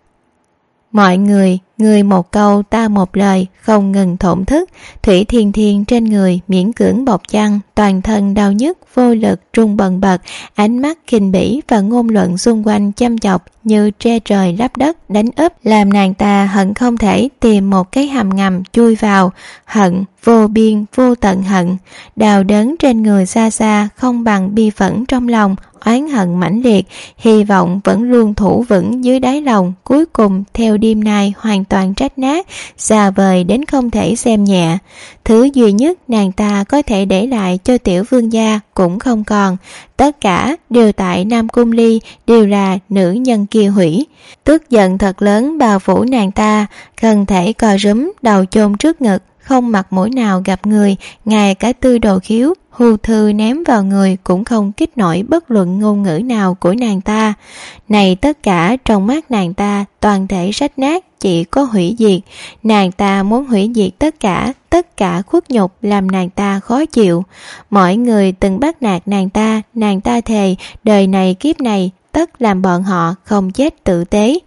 Mọi người, người một câu ta một lời, không ngừng thổn thức. Thủy Thiên Thiên trên người miễn cưỡng bọc chăn, toàn thân đau nhức, vô lực, run bần bật, ánh mắt khinh bỉ và ngôn luận xung quanh chăm chọc như tre trời lấp đất đánh úp, làm nàng ta hận không thể tìm một cái hầm ngầm chui vào. Hận, vô biên, vô tận hận, đau đớn trên người xa xa không bằng bi phẫn trong lòng, oán hận mãnh liệt, hy vọng vẫn luôn thủ vững dưới đáy lòng, cuối cùng theo đêm nay hoàn toàn rách nát, xa vời đến không thể xem nhẹ. Thứ duy nhất nàng ta có thể để lại cho tiểu vương gia cũng không còn, tất cả đều tại Nam Cung Ly, đều là nữ nhân kia hủy. Tức giận thật lớn bao phủ nàng ta, thân thể co rúm, đầu chôn trước ngực, không mặt mũi nào gặp người, ngay cả Tư Đồ Khiếu hưu thư ném vào người cũng không kích nổi bất luận ngôn ngữ nào của nàng ta. Này tất cả trong mắt nàng ta toàn thể rách nát, chỉ có hủy diệt. Nàng ta muốn hủy diệt tất cả khuất nhục làm nàng ta khó chịu. Mọi người từng bắt nạt nàng ta thề đời này kiếp này tất làm bọn họ không chết tử tế.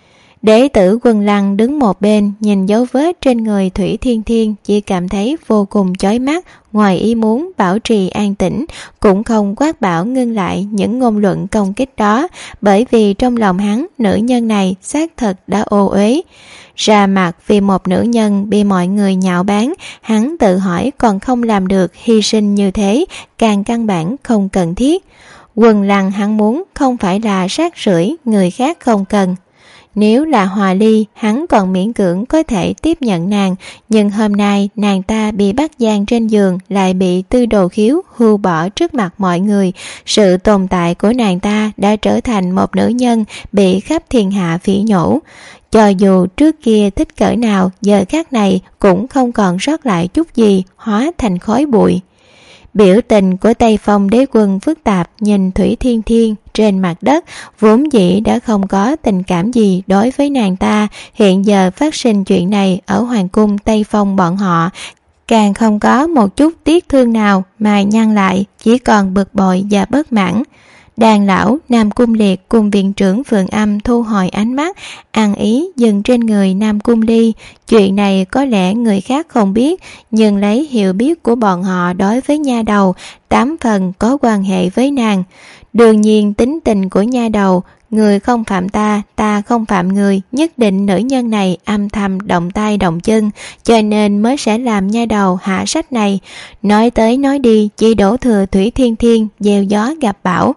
Đế tử Quân Lăng đứng một bên nhìn dấu vết trên người Thủy Thiên Thiên, chỉ cảm thấy vô cùng chói mắt, ngoài ý muốn bảo trì an tĩnh, cũng không quát bảo ngưng lại những ngôn luận công kích đó, bởi vì trong lòng hắn nữ nhân này xác thật đã ô uế. Ra mặt vì một nữ nhân bị mọi người nhạo báng, hắn tự hỏi còn không làm được hy sinh như thế, càng căn bản không cần thiết. Quân Lăng hắn muốn không phải là sát rưởi người khác không cần. Nếu là Hòa Ly, hắn còn miễn cưỡng có thể tiếp nhận nàng, nhưng hôm nay nàng ta bị bắt giam trên giường, lại bị Tư Đồ Khiếu hưu bỏ trước mặt mọi người. Sự tồn tại của nàng ta đã trở thành một nữ nhân bị khắp thiên hạ phỉ nhổ. Cho dù trước kia thích cỡ nào, giờ khắc này cũng không còn sót lại chút gì, hóa thành khói bụi. Biểu tình của Tây Phong đế quân phức tạp nhìn Thủy Thiên Thiên trên mặt đất, vốn dĩ đã không có tình cảm gì đối với nàng ta, hiện giờ phát sinh chuyện này ở hoàng cung Tây Phong bọn họ, càng không có một chút tiếc thương nào mà nhăn lại, chỉ còn bực bội và bất mãn. Đàn lão Nam Cung Liệt cùng viện trưởng Phượng Âm thu hồi ánh mắt, ăn ý dừng trên người Nam Cung Ly. Chuyện này có lẽ người khác không biết, nhưng lấy hiểu biết của bọn họ đối với nha đầu, 8 phần có quan hệ với nàng. Đương nhiên tính tình của nha đầu Người không phạm ta, ta không phạm người. Nhất định nữ nhân này âm thầm động tay động chân, cho nên mới sẽ làm nha đầu hạ sách này. Nói tới nói đi, chỉ đổ thừa Thủy Thiên Thiên gieo gió gặp bão.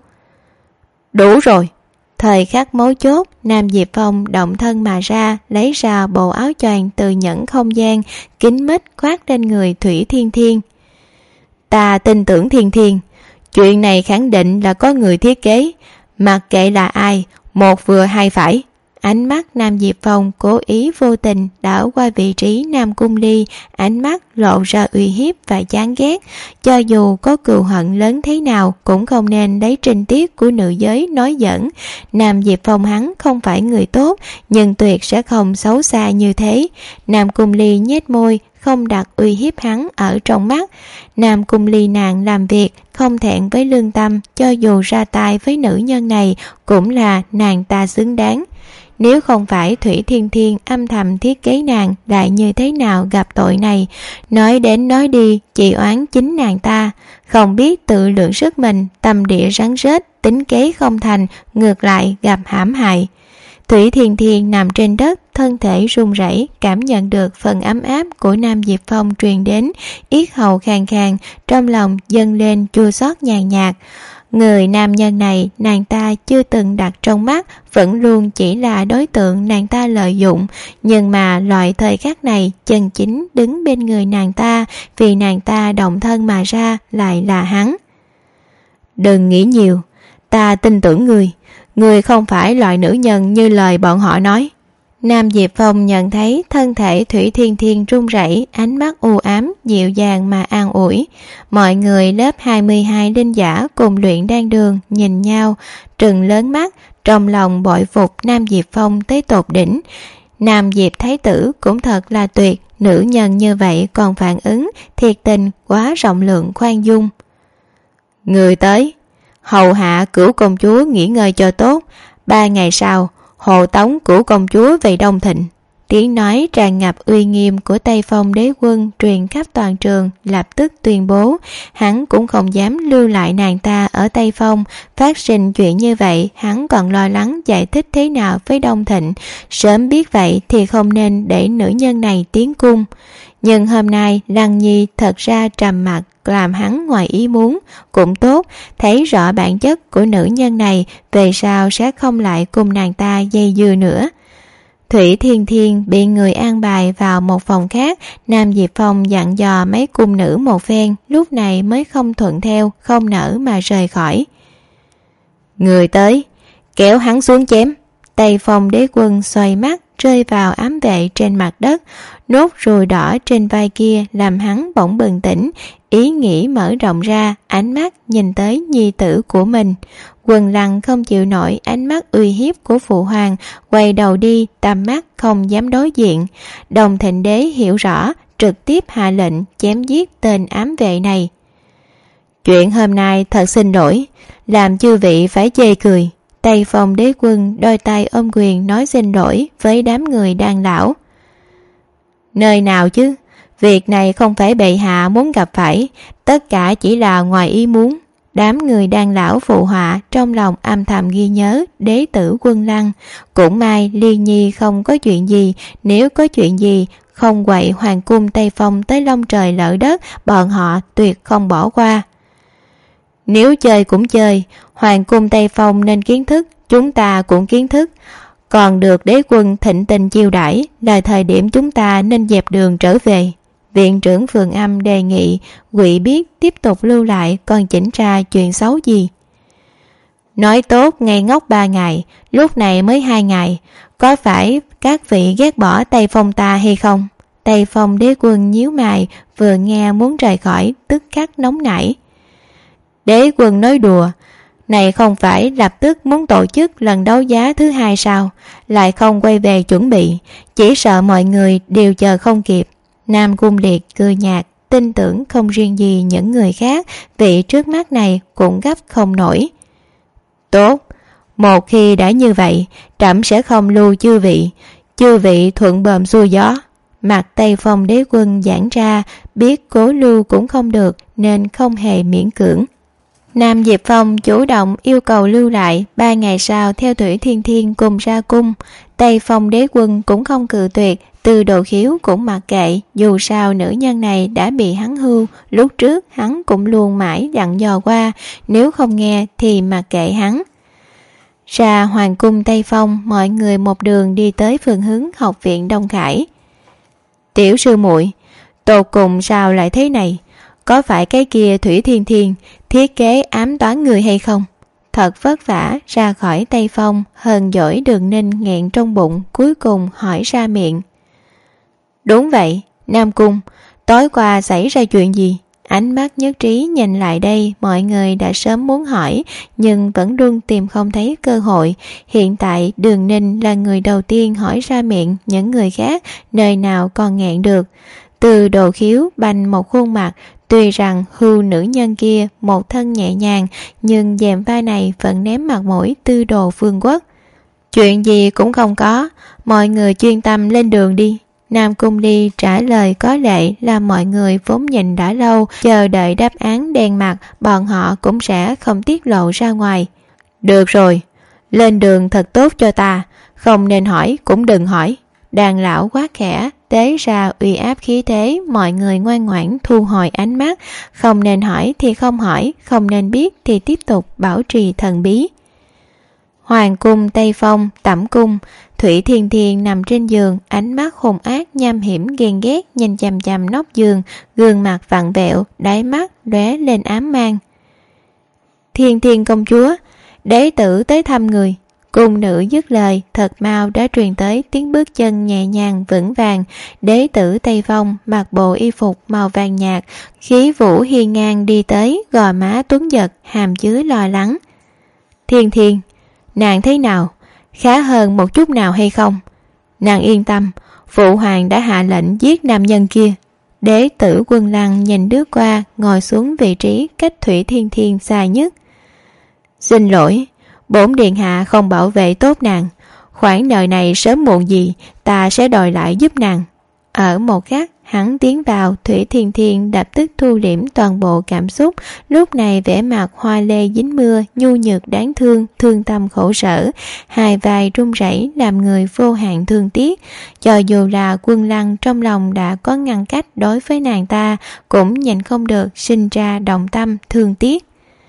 Đủ rồi. Thời khắc mấu chốt, Nam Diệp Phong động thân mà ra, lấy ra bộ áo choàng từ nhẫn không gian, kín mít khoác lên người Thủy Thiên Thiên. Ta tin tưởng Thiên Thiên, chuyện này khẳng định là có người thiết kế, mặc kệ là ai, một vừa hai phải. Ánh mắt Nam Diệp Phong cố ý vô tình đảo qua vị trí Nam Cung Ly, ánh mắt lộ ra uy hiếp và chán ghét. Cho dù có cừu hận lớn thế nào cũng không nên lấy trinh tiết của nữ giới nói giỡn. Nam Diệp Phong hắn không phải người tốt, nhưng tuyệt sẽ không xấu xa như thế. Nam Cung Ly nhếch môi, không đặt uy hiếp hắn ở trong mắt. Nam Cung Ly nàng làm việc không thẹn với lương tâm, cho dù ra tay với nữ nhân này cũng là nàng ta xứng đáng. Nếu không phải Thủy Thiên Thiên âm thầm thiết kế nàng, lại như thế nào gặp tội này. Nói đến nói đi, chỉ oán chính nàng ta, không biết tự lượng sức mình, tâm địa rắn rết, tính kế không thành, ngược lại gặp hãm hại. Thủy Thiên Thiên nằm trên đất, thân thể run rẩy, cảm nhận được phần ấm áp của Nam Diệp Phong truyền đến, yết hầu khàn khàn, trong lòng dâng lên chua xót nhàn nhạt. Người nam nhân này nàng ta chưa từng đặt trong mắt, vẫn luôn chỉ là đối tượng nàng ta lợi dụng, nhưng mà loại thời khắc này chân chính đứng bên người nàng ta, vì nàng ta động thân mà ra lại là hắn. Đừng nghĩ nhiều, ta tin tưởng người, người không phải loại nữ nhân như lời bọn họ nói. Nam Diệp Phong nhận thấy thân thể Thủy Thiên Thiên run rẩy, ánh mắt u ám, dịu dàng mà an ủi. Mọi người lớp 22 linh giả cùng luyện đan đường nhìn nhau, trừng lớn mắt, trong lòng bội phục Nam Diệp Phong tới tột đỉnh. Nam Diệp Thái tử cũng thật là tuyệt, nữ nhân như vậy còn phản ứng, thiệt tình quá rộng lượng khoan dung. Người tới, hầu hạ Cửu công chúa nghỉ ngơi cho tốt, 3 ngày sau hộ tống Cửu công chúa về Đông Thịnh. Tiếng nói tràn ngập uy nghiêm của Tây Phong đế quân truyền khắp toàn trường, lập tức tuyên bố hắn cũng không dám lưu lại nàng ta ở Tây Phong. Phát sinh chuyện như vậy, hắn còn lo lắng giải thích thế nào với Đông Thịnh. Sớm biết vậy thì không nên để nữ nhân này tiến cung. Nhưng hôm nay Lăng Nhi thật ra trầm mặc, làm hắn ngoài ý muốn. Cũng tốt, thấy rõ bản chất của nữ nhân này, về sau sẽ không lại cùng nàng ta dây dưa nữa. Thủy Thiên Thiên bị người an bài vào một phòng khác. Nam Diệp Phong dặn dò mấy cung nữ một phen, lúc này mới không thuận theo, không nỡ mà rời khỏi. Người tới, kéo hắn xuống chém. Tây Phong đế quân xoay mắt rơi vào ám vệ trên mặt đất. Nốt ruồi đỏ trên vai kia làm hắn bỗng bừng tỉnh, ý nghĩ mở rộng ra, ánh mắt nhìn tới nhi tử của mình. Quần Lăng không chịu nổi ánh mắt uy hiếp của phụ hoàng, quay đầu đi, tầm mắt không dám đối diện. Đồng Thịnh đế hiểu rõ, trực tiếp hạ lệnh chém giết tên ám vệ này. Chuyện hôm nay thật xin lỗi, làm chư vị phải chê cười. Tây Phong đế quân đôi tay ôm quyền nói xin lỗi với đám người đan lão. Nơi nào chứ, việc này không phải bệ hạ muốn gặp phải, tất cả chỉ là ngoài ý muốn. Đám người đan lão phụ họa, trong lòng âm thầm ghi nhớ đế tử Quân Lăng. Cũng may Liên Nhi không có chuyện gì, nếu có chuyện gì không quậy hoàng cung Tây Phong tới lông trời lỡ đất, bọn họ tuyệt không bỏ qua. Nếu chơi cũng chơi, hoàng cung Tây Phong nên kiến thức, chúng ta cũng kiến thức. Còn được đế quân thịnh tình chiêu đãi, là thời điểm chúng ta nên dẹp đường trở về. Viện trưởng Phường Âm đề nghị Quỷ biết tiếp tục lưu lại, còn chỉnh ra chuyện xấu gì. Nói tốt ngây ngốc 3 ngày, lúc này mới 2 ngày, có phải các vị ghét bỏ Tây Phong ta hay không? Tây Phong đế quân nhíu mày, vừa nghe muốn rời khỏi, tức khắc nóng nảy. Đế quân nói đùa, này không phải lập tức muốn tổ chức lần đấu giá thứ 2 sao? Lại không quay về chuẩn bị, chỉ sợ mọi người đều chờ không kịp. Nam Cung Liệt cười nhạt, tin tưởng không riêng gì những người khác, vị trước mắt này cũng gấp không nổi. Tốt, một khi đã như vậy, trẫm sẽ không lưu chư vị thuận bờm xuôi gió. Mặt Tây Phong đế quân giãn ra, biết cố lưu cũng không được nên không hề miễn cưỡng. Nam Diệp Phong chủ động yêu cầu lưu lại, 3 ngày sau theo Thủy Thiên Thiên cùng ra cung. Tây Phong đế quân cũng không cự tuyệt, Từ Đồ Khiếu cũng mặc kệ, dù sao nữ nhân này đã bị hắn hưu, lúc trước hắn cũng luôn mãi dặn dò qua, nếu không nghe thì mặc kệ hắn. Ra hoàng cung Tây Phong, mọi người một đường đi tới phương hướng học viện Đông Khải. Tiểu sư muội, tột cùng sao lại thế này? Có phải cái kia Thủy Thiên Thiên thiết kế ám toán người hay không? Thật vất vả ra khỏi Tây Phong, hờn dỗi Đường Ninh nghẹn trong bụng, cuối cùng hỏi ra miệng. Đúng vậy, Nam Cung, tối qua xảy ra chuyện gì? Ánh mắt nhất trí nhìn lại đây, mọi người đã sớm muốn hỏi, nhưng vẫn luôn tìm không thấy cơ hội. Hiện tại Đường Ninh là người đầu tiên hỏi ra miệng, những người khác nơi nào còn nghẹn được. Từ Đồ Khiếu bành một khuôn mặt, tuy rằng hưu nữ nhân kia một thân nhẹ nhàng, nhưng dèm vai này vẫn ném mặt mũi Tư Đồ Vương quốc. Chuyện gì cũng không có, mọi người chuyên tâm lên đường đi. Nam Cung Ly trả lời có lệ, làm mọi người vốn nhìn đã lâu, chờ đợi đáp án đen mặt, bọn họ cũng sẽ không tiết lộ ra ngoài. Được rồi, lên đường thật tốt cho ta, không nên hỏi cũng đừng hỏi. Đàn lão quát khẽ, tế ra uy áp khí thế, mọi người ngoan ngoãn thu hồi ánh mắt, không nên hỏi thì không hỏi, không nên biết thì tiếp tục bảo trì thần bí. Hoàng cung Tây Phong, tẩm cung, Thủy Thiên Thiên nằm trên giường, ánh mắt hung ác nham hiểm ghen ghét nhìn chằm chằm nóc giường, gương mặt vặn vẹo, đáy mắt lóe lên ám mang. Thiên Thiên công chúa, đế tử tới thăm người. Cung nữ dứt lời, thật mau đã truyền tới tiếng bước chân nhẹ nhàng vững vàng. Đế tử Tây Phong mặc bộ y phục màu vàng nhạt, khí vũ hiên ngang đi tới, gò má tuấn giật, hàm chứa lo lắng. Thiên Thiên, nàng thế nào? Khá hơn một chút nào hay không? Nàng yên tâm, phụ hoàng đã hạ lệnh giết nam nhân kia. Đế tử Quân Lăng nhìn lướt qua, ngồi xuống vị trí cách Thủy Thiên Thiên xa nhất. Xin lỗi, bổn điện hạ không bảo vệ tốt nàng, khoản nợ này sớm muộn gì ta sẽ đòi lại giúp nàng. Ở một khắc hắn tiến vào, Thủy Thiên Thiên lập tức thu liễm toàn bộ cảm xúc, lúc này vẻ mặt hoa lê dính mưa, nhu nhược đáng thương, thương tâm khổ sở, hai vai run rẩy làm người vô hạn thương tiếc. Cho dù là Quân Lăng trong lòng đã có ngăn cách đối với nàng ta, cũng nhìn không được sinh ra động tâm thương tiếc.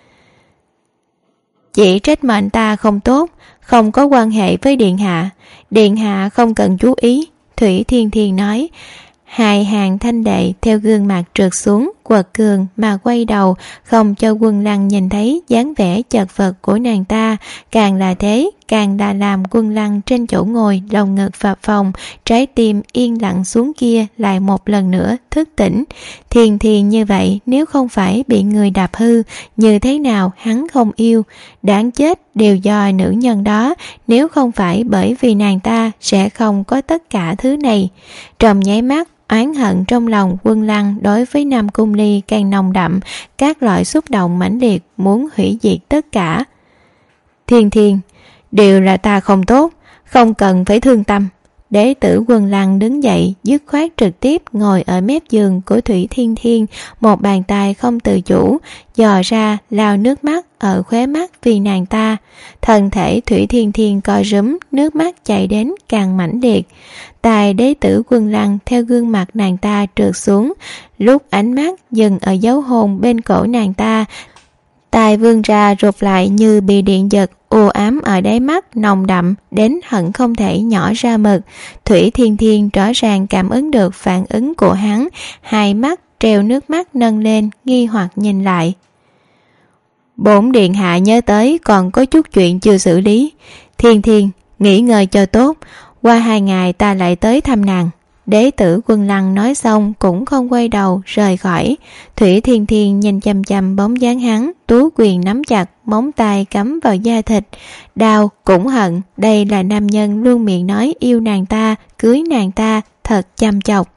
Chỉ trách mệnh ta không tốt, không có quan hệ với điện hạ không cần chú ý. Thủy Thiên Thiên nói. Hai hàng thanh lệ theo gương mặt trượt xuống, quật cường mà quay đầu, không cho Quân Lăng nhìn thấy dáng vẻ chật vật của nàng ta. Càng là thế, càng là làm Quân Lăng trên chỗ ngồi lồng ngực phập phồng, trái tim yên lặng xuống kia lại một lần nữa thức tỉnh. Thiên Thiên như vậy, nếu không phải bị người đạp hư, như thế nào hắn không yêu? Đáng chết đều do nữ nhân đó, nếu không phải bởi vì nàng ta sẽ không có tất cả thứ này. Trong nháy mắt, oán hận trong lòng Quân Lăng đối với Nam Cung Ly càng nồng đậm, các loại xúc động mãnh liệt muốn hủy diệt tất cả. Thiên Thiên, đều là ta không tốt, không cần phải thương tâm. Đế tử Quân Lăng đứng dậy, dứt khoát trực tiếp ngồi ở mép giường của Thủy Thiên Thiên, một bàn tay không tự chủ dò ra lao nước mắt ở khóe mắt vì nàng ta. Thân thể Thủy Thiên Thiên co rúm, nước mắt chảy đến càng mãnh liệt. Tài đế tử Quân Lăng theo gương mặt nàng ta trượt xuống, lúc ánh mắt dừng ở dấu hôn bên cổ nàng ta, tài vươn ra rụt lại như bị điện giật, u ám ở đáy mắt nồng đậm đến hận không thể nhỏ ra mực. Thủy Thiên Thiên rõ ràng cảm ứng được phản ứng của hắn, hai mắt treo nước mắt nâng lên, nghi hoặc nhìn lại. Bổn điện hạ nhớ tới còn có chút chuyện chưa xử lý. Thiên Thiên, nghỉ ngơi cho tốt, qua 2 ngày ta lại tới thăm nàng. Đế tử Quân Lăng nói xong cũng không quay đầu rời khỏi. Thủy Thiên Thiên nhìn chằm chằm bóng dáng hắn, tú quyền nắm chặt, móng tay cắm vào da thịt. Đau cũng hận, đây là nam nhân luôn miệng nói yêu nàng ta, cưới nàng ta, thật chăm chọc.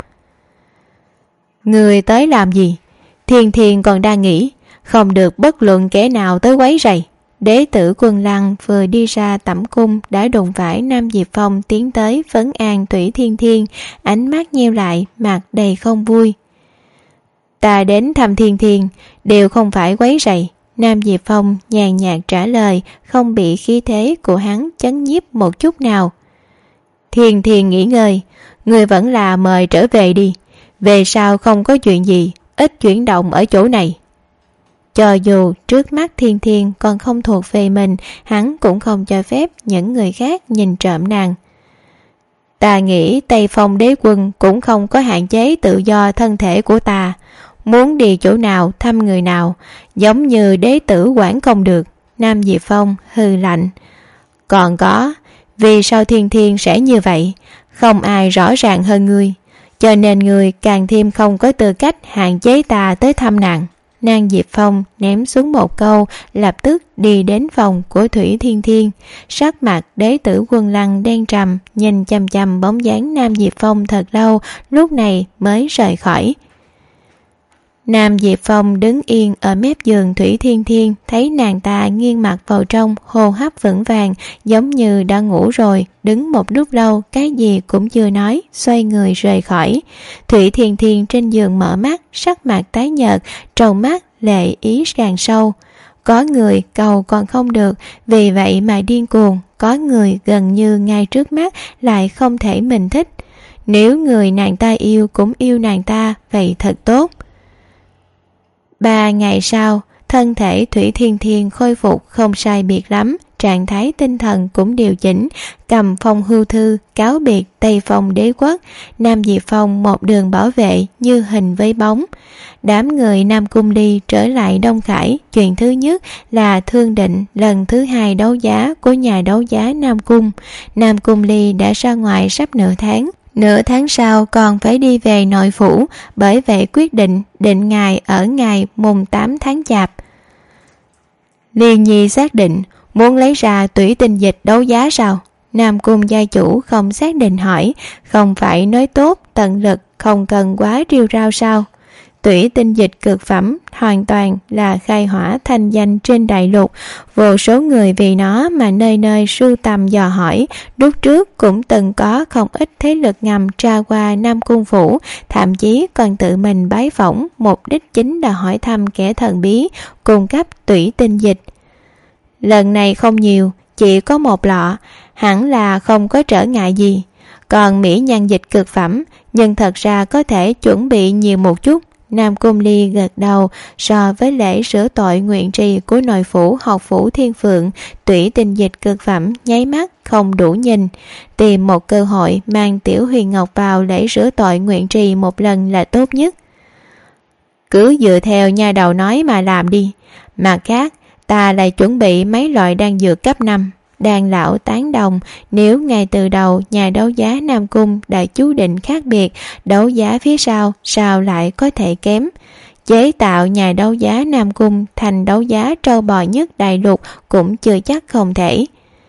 Người tới làm gì? Thiên Thiên còn đang nghĩ, không được bất luận kẻ nào tới quấy rầy. Đế tử Quân Lăng vừa đi ra tẩm cung đã đụng phải Nam Diệp Phong tiến tới vấn an Thủy Thiên Thiên, ánh mắt nheo lại, mặt đầy không vui. Ta đến thăm Thiên Thiên đều không phải quấy rầy, Nam Diệp Phong nhàn nhạt trả lời, không bị khí thế của hắn chấn nhiếp một chút nào. Thiên Thiên nghỉ ngơi, người vẫn là mời trở về đi. Về sau không có chuyện gì, ít chuyển động ở chỗ này. Cho dù trước mắt Thiên Thiên còn không thuộc về mình, hắn cũng không cho phép những người khác nhìn trộm nàng. Ta nghĩ Tây Phong đế quân cũng không có hạn chế tự do thân thể của ta. Muốn đi chỗ nào thăm người nào, giống như đế tử quản không được. Nam Diệp Phong hừ lạnh. Còn có, vì sao Thiên Thiên sẽ như vậy? Không ai rõ ràng hơn ngươi, cho nên ngươi càng thêm không có tư cách hạn chế ta tới thăm nàng. Nam Diệp Phong ném xuống một câu, lập tức đi đến phòng của Thủy Thiên Thiên. Sắc mặt đế tử Quân Lăng đen trầm, nhìn chằm chằm bóng dáng Nam Diệp Phong thật lâu, lúc này mới rời khỏi. Nam Diệp Phong đứng yên ở mép giường Thủy Thiên Thiên, thấy nàng ta nghiêng mặt vào trong, hô hấp vững vàng, giống như đã ngủ rồi, đứng một lúc lâu, cái gì cũng chưa nói, xoay người rời khỏi. Thủy Thiên Thiên trên giường mở mắt, sắc mặt tái nhợt, trong mắt lệ ý càng sâu. Có người cầu còn không được, vì vậy mà điên cuồng, có người gần như ngay trước mắt lại không thể mình thích. Nếu người nàng ta yêu cũng yêu nàng ta, vậy thật tốt. 3 ngày sau, thân thể Thủy Thiên Thiên khôi phục không sai biệt lắm, trạng thái tinh thần cũng điều chỉnh, cầm phong hưu thư cáo biệt Tây Phong đế quốc. Nam Diệp Phong một đường bảo vệ như hình với bóng. Đám người Nam Cung Ly trở lại Đông Khải, chuyện thứ nhất là thương định lần thứ 2 đấu giá của nhà đấu giá Nam Cung. Nam Cung Ly đã ra ngoài sắp nửa tháng sau còn phải đi về nội phủ, bởi vậy quyết định định ngày ở ngày mùng 8 tháng Chạp. Liên Nhi xác định muốn lấy ra Tủy Tinh Dịch đấu giá sao? Nam Cung gia chủ không xác định hỏi, không phải nói tốt tận lực không cần quá rêu rao sao? Tủy Tinh Dịch cực phẩm hoàn toàn là khai hỏa thanh danh trên đại lục, vô số người vì nó mà nơi nơi sưu tầm dò hỏi. Lúc trước cũng từng có không ít thế lực ngầm tra qua Nam Cung phủ, thậm chí còn tự mình bái phỏng, mục đích chính là hỏi thăm kẻ thần bí cung cấp Tủy Tinh Dịch. Lần này không nhiều, chỉ có 1 lọ, hẳn là không có trở ngại gì. Còn mỹ nhân dịch cực phẩm, nhưng thật ra có thể chuẩn bị nhiều một chút. Nam Cung Ly gật đầu, so với lễ sửa tội nguyện trì của nội phủ học phủ Thiên Phượng, Tủy Tinh Dịch cực phẩm nháy mắt không đủ nhìn. Tìm một cơ hội mang Tiểu Huyền Ngọc vào lễ sửa tội nguyện trì một lần là tốt nhất. Cứ dựa theo nha đầu nói mà làm đi. Mặt khác, ta lại chuẩn bị mấy loại đan dược cấp 5. Đan lão tán đồng, nếu ngay từ đầu nhà đấu giá Nam Cung đã chú định khác biệt, đấu giá phía sau sao lại có thể kém. Chế tạo nhà đấu giá Nam Cung thành đấu giá trâu bò nhất đại lục cũng chưa chắc không thể.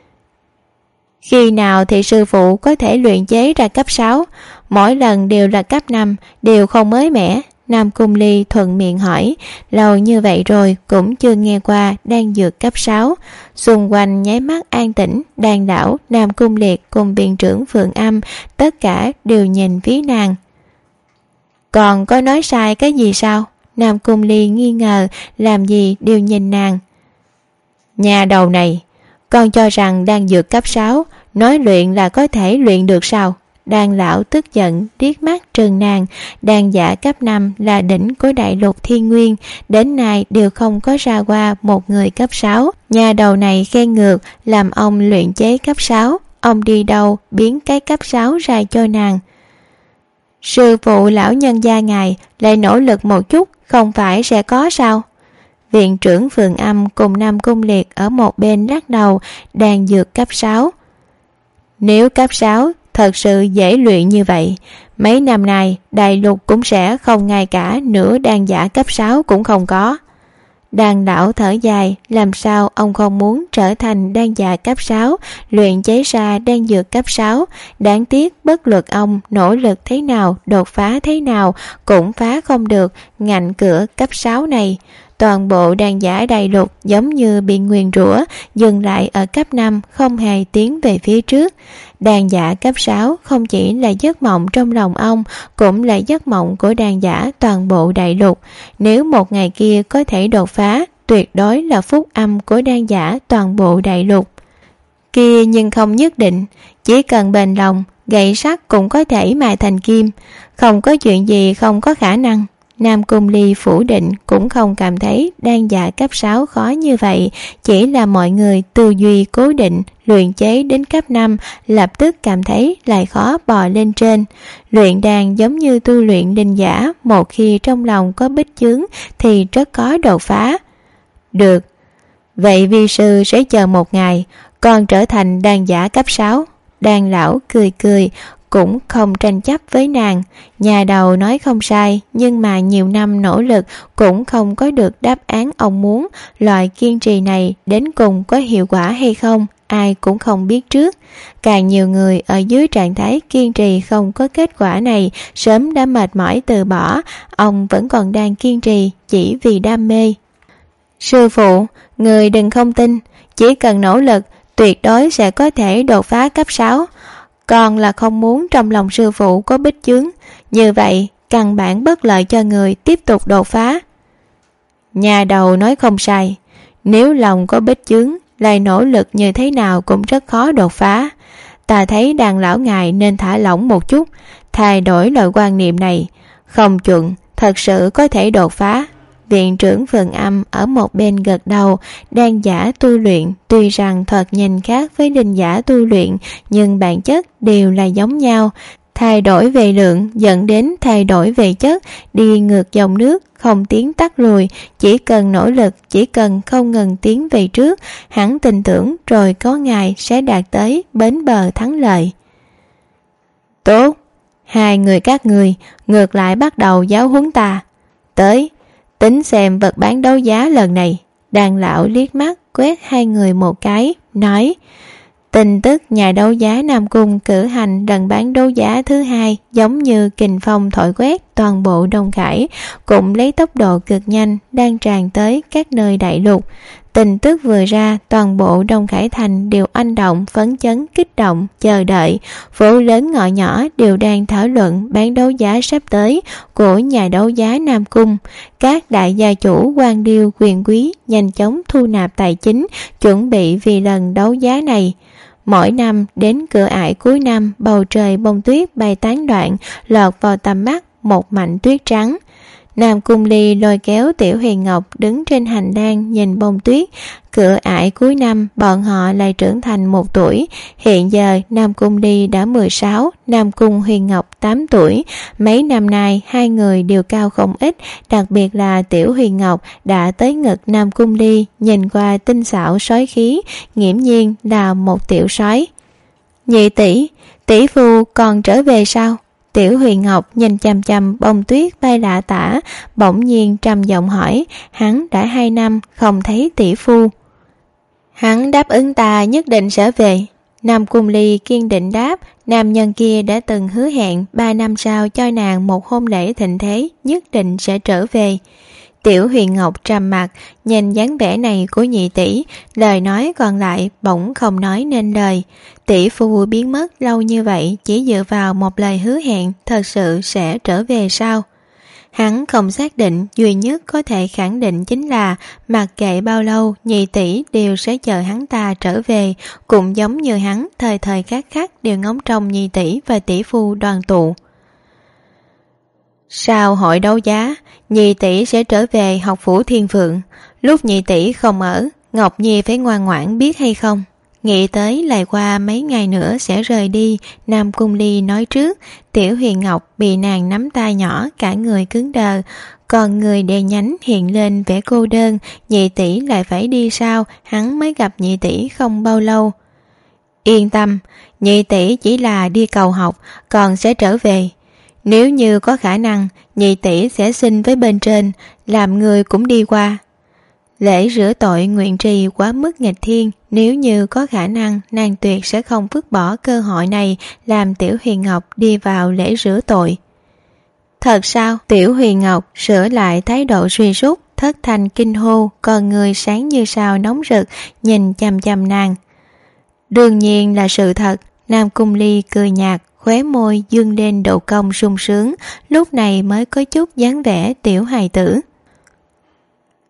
Khi nào thì sư phụ có thể luyện chế ra cấp 6? Mỗi lần đều là cấp 5, đều không mới mẻ. Nam Cung Ly thuận miệng hỏi, lâu như vậy rồi cũng chưa nghe qua đan dược cấp 6. Xung quanh nháy mắt an tĩnh, Đan Đảo, Nam Cung Liệt cùng viện trưởng Phượng Âm tất cả đều nhìn phía nàng. Còn có nói sai cái gì sao? Nam Cung Ly nghi ngờ, làm gì đều nhìn nàng. Nhà đầu này, con cho rằng đan dược cấp 6 nói luyện là có thể luyện được sao? Đan lão tức giận liếc mắt trừng nàng. Đan giả cấp 5 là đỉnh của đại lục Thiên Nguyên, đến nay đều không có ra qua một người cấp 6. Nhà đầu này khen ngược, làm ông luyện chế cấp 6, ông đi đâu biến cái cấp 6 ra cho nàng. Sư phụ lão nhân gia ngài lại nỗ lực một chút, không phải sẽ có sao? Viện trưởng Phượng Âm cùng Nam Cung Liệt ở một bên lắc đầu. Đan dược cấp 6, nếu cấp 6 thật sự dễ luyện như vậy, mấy năm nay đại lục cũng sẽ không, ngay cả nửa đan giả cấp 6 cũng không có. Đan lão thở dài, làm sao ông không muốn trở thành đan giả cấp 6, luyện chế ra đan dược cấp 6. Đáng tiếc bất luận ông nỗ lực thế nào, đột phá thế nào cũng phá không được ngạnh cửa cấp 6 này. Toàn bộ đan giả đại lục giống như bị nguyền rủa, dừng lại ở cấp 5, không hề tiến về phía trước. Đan giả cấp 6 không chỉ là giấc mộng trong lòng ông, cũng là giấc mộng của đan giả toàn bộ đại lục. Nếu một ngày kia có thể đột phá, tuyệt đối là phúc âm của đan giả toàn bộ đại lục. Kia nhưng không nhất định, chỉ cần bền lòng, gậy sắt cũng có thể mài thành kim, không có chuyện gì không có khả năng. Nam Cung Ly phủ định, cũng không cảm thấy đan giả cấp 6 khó như vậy, chỉ là mọi người tư duy cố định, luyện chế đến cấp 5 lập tức cảm thấy lại khó bò lên trên. Luyện đan giống như tu luyện linh giả, một khi trong lòng có bích chướng thì rất có đột phá. Được, vậy vi sư sẽ chờ một ngày, còn trở thành đan giả cấp 6. Đan lão cười cười, cũng không tranh chấp với nàng. Nhà đầu nói không sai, nhưng mà nhiều năm nỗ lực cũng không có được đáp án ông muốn. Loại kiên trì này đến cùng có hiệu quả hay không, ai cũng không biết trước. Càng nhiều người ở dưới trạng thái kiên trì không có kết quả này sớm đã mệt mỏi từ bỏ. Ông vẫn còn đang kiên trì chỉ vì đam mê. Sư phụ, người đừng không tin, chỉ cần nỗ lực tuyệt đối sẽ có thể đột phá cấp 6. Còn là không muốn trong lòng sư phụ có bích chướng, như vậy căn bản bất lợi cho người tiếp tục đột phá. Nhà đầu nói không sai, nếu lòng có bích chướng, lại nỗ lực như thế nào cũng rất khó đột phá. Ta thấy Đan lão ngài nên thả lỏng một chút, thay đổi loại quan niệm này, không chuẩn thật sự có thể đột phá. Viện trưởng Vườn Âm ở một bên gật đầu. Đan giả tu luyện tuy rằng thoạt nhìn khác với linh giả tu luyện, nhưng bản chất đều là giống nhau. Thay đổi về lượng dẫn đến thay đổi về chất, đi ngược dòng nước, không tiến tắt lùi. Chỉ cần nỗ lực, chỉ cần không ngừng tiến về trước, hắn tin tưởng rồi có ngày sẽ đạt tới bến bờ thắng lợi. Tốt, hai người các người ngược lại bắt đầu giáo huấn ta. Tới, tính xem vật bán đấu giá lần này. Đan lão liếc mắt quét hai người một cái, nói: tin tức nhà đấu giá Nam Cung cử hành lần bán đấu giá thứ hai giống như kình phong thổi quét toàn bộ Đông Khải, cũng lấy tốc độ cực nhanh đang tràn tới các nơi đại lục. Tin tức vừa ra, toàn bộ Đông Khải thành đều anh động, phấn chấn, kích động, chờ đợi. Phố lớn ngõ nhỏ đều đang thảo luận bán đấu giá sắp tới của nhà đấu giá Nam Cung. Các đại gia chủ, quan điêu, quyền quý nhanh chóng thu nạp tài chính, chuẩn bị vì lần đấu giá này. Mỗi năm đến cửa ải cuối năm, bầu trời bông tuyết bay tán loạn, lọt vào tầm mắt một mảnh tuyết trắng. Nam Cung Ly lôi kéo Tiểu Huyền Ngọc đứng trên hành lang nhìn bông tuyết. Cửa ải cuối năm bọn họ lại trưởng thành 1 tuổi. Hiện giờ Nam Cung Ly đã 16, Nam Cung Huyền Ngọc 8 tuổi. Mấy năm nay hai người đều cao không ít, đặc biệt là Tiểu Huyền Ngọc đã tới ngực Nam Cung Ly, nhìn qua tinh xảo sói khí, nghiễm nhiên là một tiểu sói. Nhị tỷ, tỷ phu còn trở về sao? Tiểu Huyền Ngọc nhìn chằm chằm bông tuyết bay lạ tả, bỗng nhiên trầm giọng hỏi. Hắn đã 2 năm không thấy tỷ phu. Hắn đáp ứng ta nhất định sẽ về. Nam Cung Ly kiên định đáp. Nam nhân kia đã từng hứa hẹn 3 năm sau cho nàng một hôn lễ thịnh thế, nhất định sẽ trở về. Tiểu Huyền Ngọc trầm mặt, nhìn dáng vẻ này của nhị tỷ, lời nói còn lại bỗng không nói nên lời. Tỷ phu biến mất lâu như vậy, chỉ dựa vào một lời hứa hẹn thật sự sẽ trở về sao? Hắn không xác định, duy nhất có thể khẳng định chính là mặc kệ bao lâu, nhị tỷ đều sẽ chờ hắn ta trở về, cũng giống như hắn thời thời khắc khắc đều ngóng trông nhị tỷ và tỷ phu đoàn tụ. Sau hội đấu giá, nhị tỷ sẽ trở về học phủ Thiên Phượng. Lúc nhị tỷ không ở, Ngọc Nhi phải ngoan ngoãn biết hay không? Nghĩ tới lại qua mấy ngày nữa sẽ rời đi, Nam Cung Ly nói trước. Tiểu Huyền Ngọc bị nàng nắm tay nhỏ, cả người cứng đờ, còn người đè nhánh hiện lên vẻ cô đơn. Nhị tỷ lại phải đi sao? Hắn mới gặp nhị tỷ không bao lâu. Yên tâm, nhị tỷ chỉ là đi cầu học, còn sẽ trở về. Nếu như có khả năng, nhị tỷ sẽ xin với bên trên, làm người cũng đi qua. Lễ rửa tội nguyện trì quá mức nghịch thiên, nếu như có khả năng, nàng tuyệt sẽ không vứt bỏ cơ hội này làm Tiểu Huyền Ngọc đi vào lễ rửa tội. Thật sao? Tiểu Huyền Ngọc sửa lại thái độ suy sút, thất thanh kinh hô, con người sáng như sao nóng rực, nhìn chằm chằm nàng. Đương nhiên là sự thật. Nam Cung Ly cười nhạt, khóe môi dương lên độ cong sung sướng, lúc này mới có chút dáng vẻ tiểu hài tử.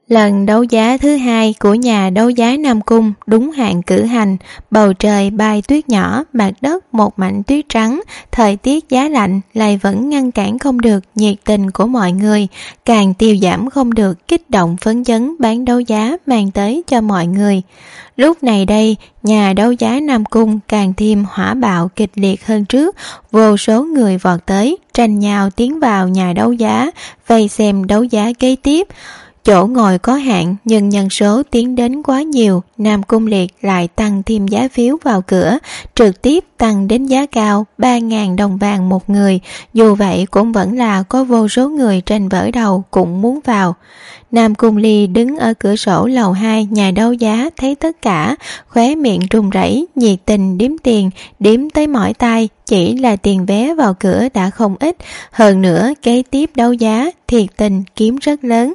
Lần đấu giá thứ hai của nhà đấu giá Nam Cung đúng hạn cử hành, bầu trời bay tuyết nhỏ, mặt đất một mảnh tuyết trắng, thời tiết giá lạnh lại vẫn ngăn cản không được nhiệt tình của mọi người, càng tiêu giảm không được kích động phấn chấn bán đấu giá mang tới cho mọi người. Lúc này đây, nhà đấu giá Nam Cung càng thêm hỏa bạo kịch liệt hơn trước, vô số người vọt tới, tranh nhau tiến vào nhà đấu giá, vây xem đấu giá kế tiếp. Chỗ ngồi có hạn nhưng nhân số tiến đến quá nhiều, Nam Cung Liệt lại tăng thêm giá phiếu vào cửa, trực tiếp tăng đến giá cao 3.000 đồng vàng một người, dù vậy cũng vẫn là có vô số người tranh vỡ đầu cũng muốn vào. Nam Cung Ly đứng ở cửa sổ lầu 2 nhà đấu giá thấy tất cả, khóe miệng run rẩy, nhiệt tình đếm tiền, đếm tới mỏi tay, chỉ là tiền vé vào cửa đã không ít, hơn nữa kế tiếp đấu giá thiệt tình kiếm rất lớn.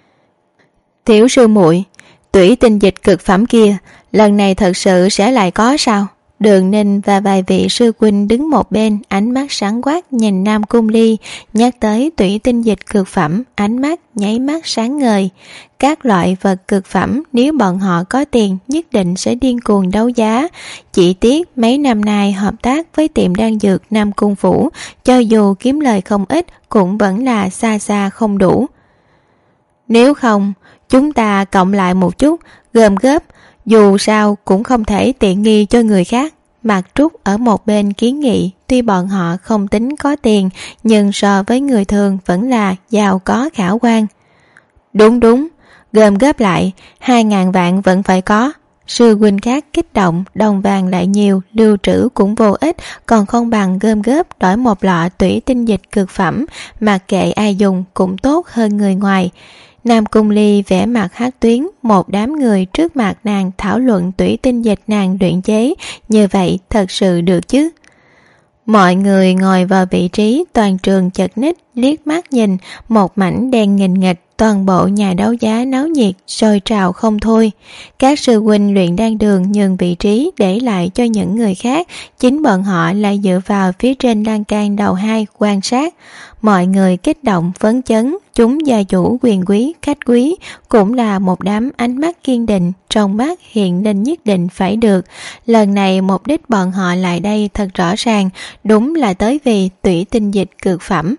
Tiểu sư muội, tủy tinh dịch cực phẩm kia, lần này thật sự sẽ lại có sao? Đường Ninh và vài vị sư huynh đứng một bên, ánh mắt sáng quát nhìn Nam Cung Ly, nhắc tới tủy tinh dịch cực phẩm, ánh mắt nháy mắt sáng ngời. Các loại vật cực phẩm nếu bọn họ có tiền nhất định sẽ điên cuồng đấu giá. Chỉ tiếc mấy năm nay hợp tác với tiệm đan dược Nam Cung Phủ, cho dù kiếm lời không ít cũng vẫn là xa xa không đủ. Nếu không, chúng ta cộng lại một chút, gom góp, dù sao cũng không thể tiện nghi cho người khác. Mạc Trúc ở một bên kiến nghị, tuy bọn họ không tính có tiền, nhưng so với người thường vẫn là giàu có khả quan. Đúng, gom góp lại, 2.000 vạn vẫn phải có. Sư huynh khác kích động, đồng vàng lại nhiều, lưu trữ cũng vô ích, còn không bằng gom góp đổi một lọ tủy tinh dịch cực phẩm, mặc kệ ai dùng cũng tốt hơn người ngoài. Nam Cung Ly vẽ mặt hát tuyến, một đám người trước mặt nàng thảo luận tủy tinh dịch nàng luyện chế, như vậy thật sự được chứ? Mọi người ngồi vào vị trí, toàn trường chật ních, liếc mắt nhìn, một mảnh đen nghìn nghịch, toàn bộ nhà đấu giá náo nhiệt, sôi trào không thôi. Các sư huynh luyện đan đường nhường vị trí để lại cho những người khác, chính bọn họ lại dựa vào phía trên lan can đầu 2 quan sát. Mọi người kích động phấn chấn, chúng gia chủ quyền quý, khách quý, cũng là một đám ánh mắt kiên định, trong mắt hiện lên nhất định phải được. Lần này mục đích bọn họ lại đây thật rõ ràng, đúng là tới vì tủy tinh dịch cực phẩm.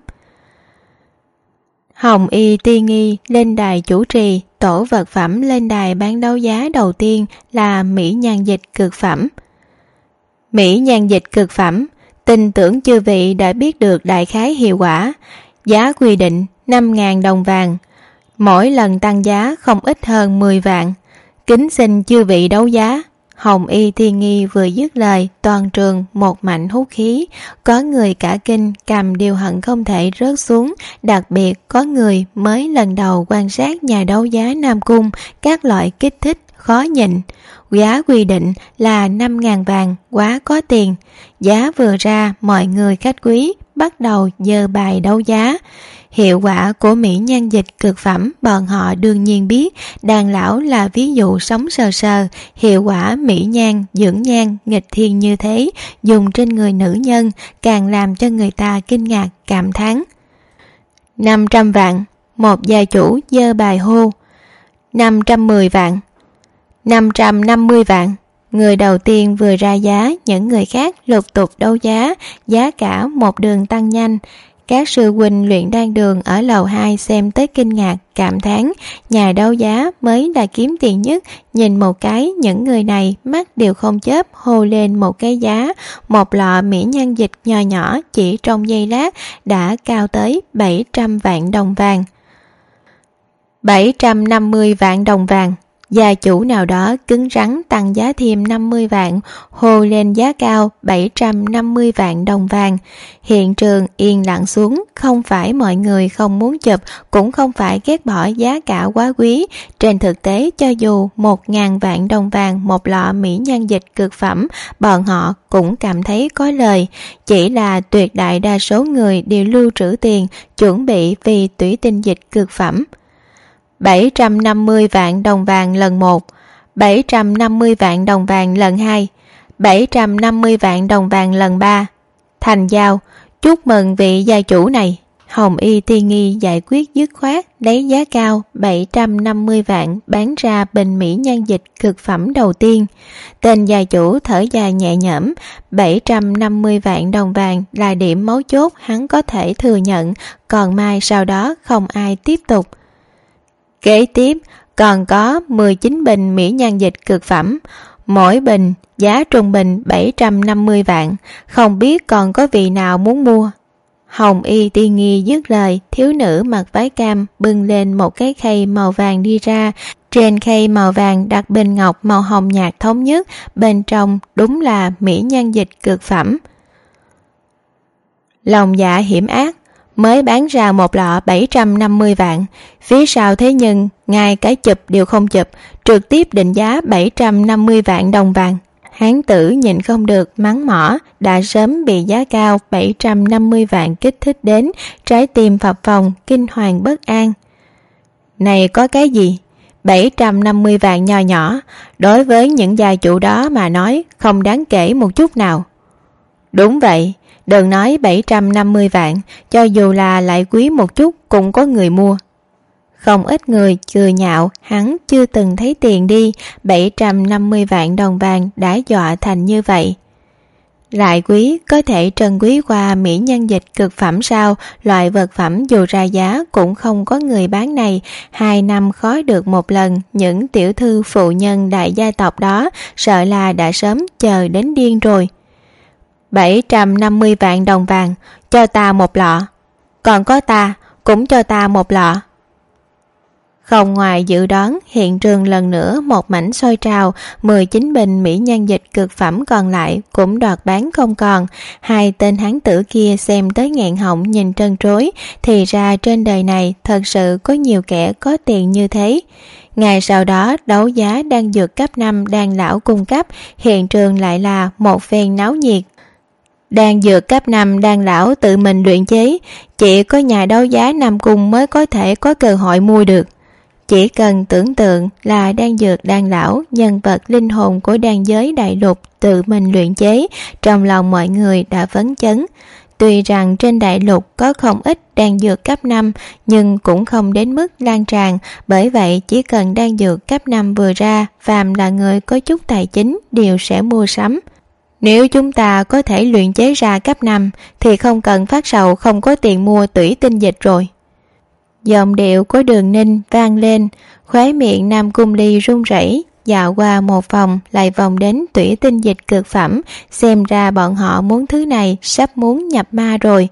Hồng Y Tiên Nghi lên đài chủ trì, tổ vật phẩm lên đài bán đấu giá đầu tiên là mỹ nhan dịch cực phẩm. Mỹ nhan dịch cực phẩm, tin tưởng chư vị đã biết được đại khái hiệu quả. Giá quy định 5.000 đồng vàng, mỗi lần tăng giá không ít hơn 10 vạn. Kính xin chư vị đấu giá. Hồng Y Thiên Nghi vừa dứt lời, toàn trường một mảnh hút khí, có người cả kinh cầm điều hận không thể rớt xuống, đặc biệt có người mới lần đầu quan sát nhà đấu giá Nam Cung, các loại kích thích khó nhịn. Giá quy định là 5.000 vàng, quá có tiền. Giá vừa ra, mọi người khách quý bắt đầu giơ bài đấu giá. Hiệu quả của mỹ nhan dịch cực phẩm bọn họ đương nhiên biết, đàn lão là ví dụ sống sờ sờ. Hiệu quả mỹ nhan, dưỡng nhan, nghịch thiên như thế, dùng trên người nữ nhân, càng làm cho người ta kinh ngạc, cảm thán. 500 vạn, một gia chủ giơ bài hô. 510 vạn, 550 vạn. Người đầu tiên vừa ra giá, những người khác lục tục đấu giá, giá cả một đường tăng nhanh. Các sư huynh luyện đan đường ở lầu 2 xem tới kinh ngạc, cảm thán, nhà đấu giá mới là kiếm tiền nhất, nhìn một cái những người này mắt đều không chớp hô lên một cái giá, một lọ mỹ nhan dịch nho nhỏ chỉ trong giây lát đã cao tới 700 vạn đồng vàng. 750 vạn đồng vàng. Gia chủ nào đó cứng rắn tăng giá thêm 50 vạn, hô lên giá cao 750 vạn đồng vàng. Hiện trường yên lặng xuống, không phải mọi người không muốn chụp, cũng không phải ghét bỏ giá cả quá quý. Trên thực tế, cho dù 1.000 vạn đồng vàng một lọ mỹ nhan dịch cực phẩm, bọn họ cũng cảm thấy có lời. Chỉ là tuyệt đại đa số người đều lưu trữ tiền, chuẩn bị vì tủy tinh dịch cực phẩm. 750 vạn đồng vàng lần 1, 750 vạn đồng vàng lần 2, 750 vạn đồng vàng lần 3. Thành giao, chúc mừng vị gia chủ này. Hồng Y Tiên Nghi giải quyết dứt khoát, lấy giá cao 750 vạn bán ra bình mỹ nhan dịch cực phẩm đầu tiên. Tên gia chủ thở dài nhẹ nhõm, 750 vạn đồng vàng là điểm mấu chốt hắn có thể thừa nhận, còn mai sau đó không ai tiếp tục. Kế tiếp còn có 19 bình mỹ nhan dịch cực phẩm, mỗi bình giá trung bình 750 vạn, không biết còn có vị nào muốn mua. Hồng Y Tiên Nghi dứt lời, thiếu nữ mặc váy cam bưng lên một cái khay màu vàng đi ra. Trên khay màu vàng đặt bình ngọc màu hồng nhạt thống nhất, bên trong đúng là mỹ nhan dịch cực phẩm. Lòng dạ hiểm ác, mới bán ra một lọ 750 vạn, phía sau thế nhưng ngay cả chụp đều không chụp, trực tiếp định giá 750 vạn đồng vàng. Hán tử nhìn không được mắng mỏ, đã sớm bị giá cao 750 vạn kích thích đến, trái tim phập phồng, kinh hoàng bất an. Này có cái gì? 750 vạn nho nhỏ, đối với những gia chủ đó mà nói không đáng kể một chút nào. Đúng vậy, đừng nói 750 vạn, cho dù là lại quý một chút cũng có người mua. Không ít người cười nhạo hắn chưa từng thấy tiền đi, 750 vạn đồng vàng đã dọa thành như vậy. Lại quý có thể trân quý qua mỹ nhân dịch cực phẩm sao? Loại vật phẩm dù ra giá cũng không có người bán này, 2 năm khó được một lần. Những tiểu thư phụ nhân đại gia tộc đó sợ là đã sớm chờ đến điên rồi. 750 vạn đồng vàng, cho ta một lọ. Còn có ta, cũng cho ta một lọ. Không ngoài dự đoán, hiện trường lần nữa một mảnh sôi trào, 19 bình mỹ nhân dịch cực phẩm còn lại cũng đoạt bán không còn. Hai tên hán tử kia xem tới nghẹn họng nhìn trân trối, thì ra trên đời này thật sự có nhiều kẻ có tiền như thế. Ngày sau đó đấu giá đan dược cấp 5 đan lão cung cấp, hiện trường lại là một phen náo nhiệt. Đan dược cấp 5 đan lão tự mình luyện chế, chỉ có nhà đấu giá Nam Cung mới có thể có cơ hội mua được. Chỉ cần tưởng tượng là đan dược đan lão, nhân vật linh hồn của đan giới đại lục tự mình luyện chế, trong lòng mọi người đã phấn chấn. Tuy rằng trên đại lục có không ít đan dược cấp 5, nhưng cũng không đến mức lan tràn, bởi vậy chỉ cần đan dược cấp 5 vừa ra, phàm là người có chút tài chính đều sẽ mua sắm. Nếu chúng ta có thể luyện chế ra cấp 5 thì không cần phát sầu không có tiền mua tủy tinh dịch rồi. Giọng điệu của Đường Ninh vang lên, khóe miệng Nam Cung Ly run rẩy, dạo qua một vòng lại vòng đến tủy tinh dịch cực phẩm, xem ra bọn họ muốn thứ này sắp muốn nhập ma rồi.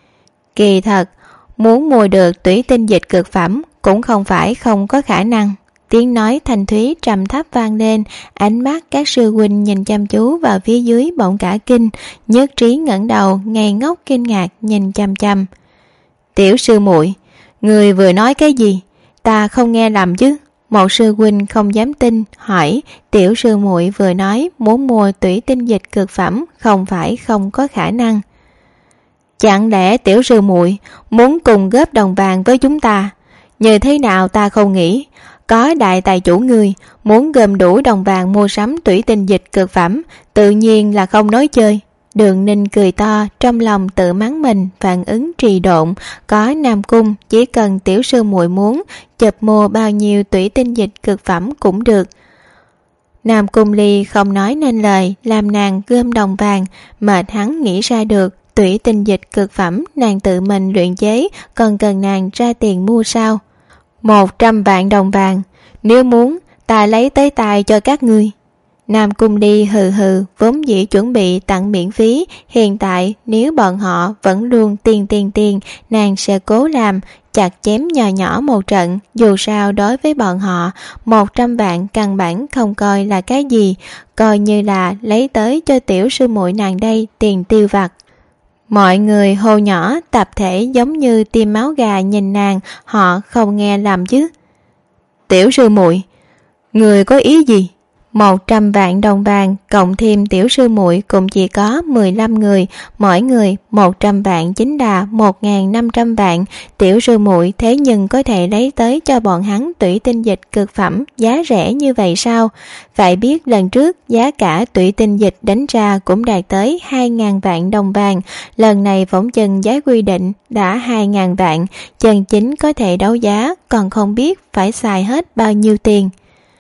Kỳ thật, muốn mua được tủy tinh dịch cực phẩm cũng không phải không có khả năng. Tiếng nói thanh thúy trầm thấp vang lên, ánh mắt các sư huynh nhìn chăm chú vào phía dưới bỗng cả kinh, Nhất Trí ngẩng đầu ngây ngốc kinh ngạc nhìn chăm chăm. Tiểu sư muội, người vừa nói cái gì? Ta không nghe lầm chứ? Một sư huynh không dám tin hỏi. Tiểu sư muội vừa nói muốn mua tủy tinh dịch cực phẩm không phải không có khả năng. Chẳng lẽ tiểu sư muội muốn cùng góp đồng vàng với chúng ta? Như thế nào ta không nghĩ. Có đại tài chủ người muốn gom đủ đồng vàng mua sắm tủy tinh dịch cực phẩm, tự nhiên là không nói chơi. Đường Ninh cười to, trong lòng tự mắng mình phản ứng trì độn. Có Nam Cung, chỉ cần tiểu sư muội muốn chụp mua bao nhiêu tủy tinh dịch cực phẩm cũng được. Nam Cung Ly không nói nên lời, làm nàng gom đồng vàng, mệt hắn nghĩ ra được. Tủy tinh dịch cực phẩm nàng tự mình luyện chế, còn cần nàng ra tiền mua sao? 100 vạn đồng vàng, nếu muốn ta lấy tới tay cho các ngươi. Nam Cung Ly hừ hừ, vốn dĩ chuẩn bị tặng miễn phí, hiện tại nếu bọn họ vẫn luôn tiền, nàng sẽ cố làm, chặt chém nhỏ nhỏ một trận. Dù sao đối với bọn họ 100 vạn căn bản không coi là cái gì, coi như là lấy tới cho tiểu sư muội nàng đây tiền tiêu vặt. Mọi người hô nhỏ tập thể giống như tiêm máu gà nhìn nàng, họ không nghe lầm chứ. Tiểu sư muội, người có ý gì? 100 vạn đồng vàng cộng thêm tiểu sư muội cũng chỉ có 15 người, mỗi người 100 vạn chính là 1.500 vạn. Tiểu sư muội thế nhưng có thể lấy tới cho bọn hắn tủy tinh dịch cực phẩm giá rẻ như vậy sao? Phải biết lần trước giá cả tủy tinh dịch đánh ra cũng đạt tới 2.000 vạn đồng vàng, lần này phỏng chừng giá quy định đã 2.000 vạn, chân chính có thể đấu giá còn không biết phải xài hết bao nhiêu tiền.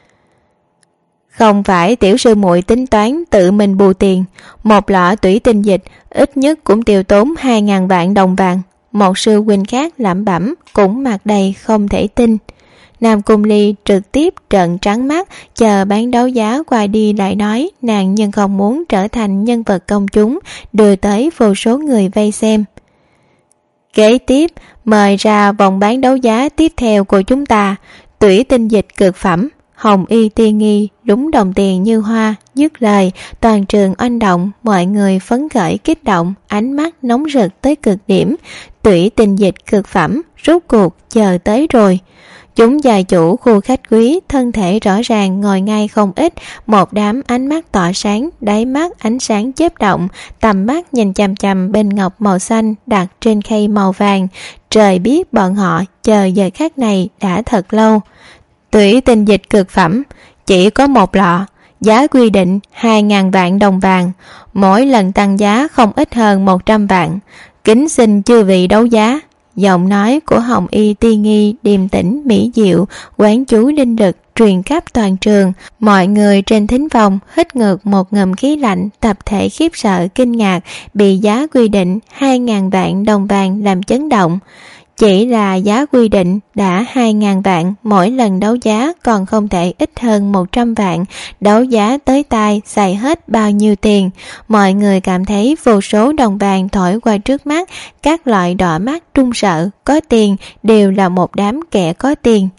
Không phải tiểu sư muội tính toán tự mình bù tiền, một lọ tủy tinh dịch ít nhất cũng tiêu tốn 2.000 vạn đồng vàng. Một sư huynh khác lẩm bẩm cũng mặt đầy không thể tin. Nam Cung Ly trực tiếp trợn trắng mắt, chờ bán đấu giá qua đi lại nói nàng nhưng không muốn trở thành nhân vật công chúng, đưa tới vô số người vây xem. Kế tiếp, mời ra vòng bán đấu giá tiếp theo của chúng ta, tủy tinh dịch cực phẩm. Hồng Y Tiên Nghi đúng đồng tiền như hoa, dứt lời, toàn trường oanh động, mọi người phấn khởi kích động, ánh mắt nóng rực tới cực điểm. Tủy tinh dịch cực phẩm, rốt cuộc chờ tới rồi. Chúng gia chủ khu khách quý thân thể rõ ràng ngồi ngay không ít, một đám ánh mắt tỏa sáng, đáy mắt ánh sáng chớp động, tầm mắt nhìn chằm chằm bên ngọc màu xanh đặt trên khay màu vàng. Trời biết bọn họ chờ giờ khắc này đã thật lâu. Tủy tinh dịch cực phẩm chỉ có một lọ, giá quy định 2.000 vạn đồng vàng, mỗi lần tăng giá không ít hơn 100 vạn. Kính xin chư vị đấu giá. Giọng nói của Hồng Y Tiên Nghi điềm tĩnh mỹ diệu, quán chú linh lực truyền khắp toàn trường. Mọi người trên thính phòng hít ngược một ngụm khí lạnh, tập thể khiếp sợ kinh ngạc, bị giá quy định 2.000 vạn đồng vàng làm chấn động. Chỉ là giá quy định đã 2.000 vạn, mỗi lần đấu giá còn không thể ít hơn 100 vạn, đấu giá tới tay xài hết bao nhiêu tiền. Mọi người cảm thấy vô số đồng vàng thổi qua trước mắt, các loại đỏ mắt trung sợ, có tiền đều là một đám kẻ có tiền.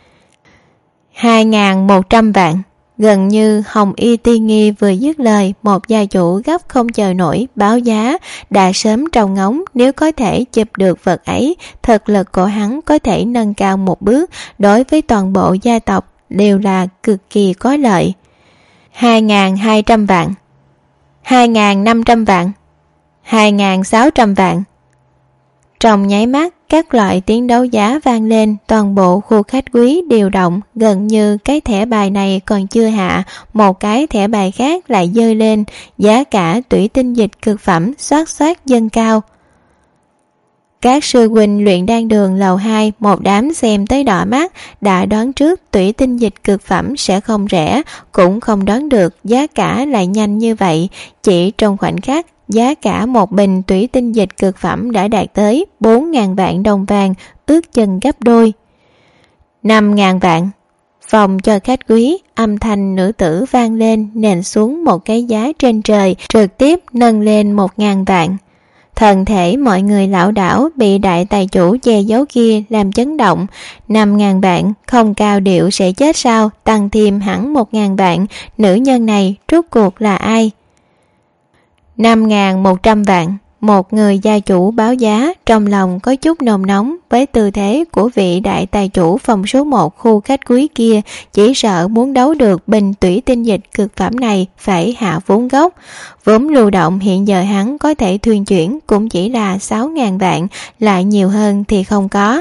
2.100 vạn. Gần như Hồng Y Tiên Nghi vừa dứt lời, một gia chủ gấp không chờ nổi báo giá, đã sớm trông ngóng nếu có thể chụp được vật ấy, thực lực của hắn có thể nâng cao một bước, đối với toàn bộ gia tộc đều là cực kỳ có lợi. 2.200 vạn, 2.500 vạn, 2.600 vạn. Trong nháy mắt, các loại tiếng đấu giá vang lên, toàn bộ khu khách quý điều động, gần như cái thẻ bài này còn chưa hạ, một cái thẻ bài khác lại dơ lên, giá cả tủy tinh dịch cực phẩm xoát xoát dâng cao. Các sư huynh luyện đan đường lầu 2 một đám xem tới đỏ mắt, đã đoán trước tủy tinh dịch cực phẩm sẽ không rẻ, cũng không đoán được giá cả lại nhanh như vậy. Chỉ trong khoảnh khắc, giá cả một bình tủy tinh dịch cực phẩm đã đạt tới 4.000 vạn đồng vàng, ước chừng gấp đôi. 5.000 vạn. Phòng cho khách quý, âm thanh nữ tử vang lên, nền xuống một cái giá trên trời, trực tiếp nâng lên 1.000 vạn. Thân thể mọi người lảo đảo bị đại tài chủ che giấu kia làm chấn động. 5.000 vạn, không cao điệu sẽ chết sao, tăng thêm hẳn 1.000 vạn, nữ nhân này rốt cuộc là ai? 5.100 vạn. Một người gia chủ báo giá, trong lòng có chút nồng nóng, với tư thế của vị đại tài chủ phòng số 1 khu khách quý kia, chỉ sợ muốn đấu được bình tủy tinh dịch cực phẩm này phải hạ vốn gốc. Vốn lưu động hiện giờ hắn có thể thuyên chuyển cũng chỉ là 6.000 vạn, lại nhiều hơn thì không có.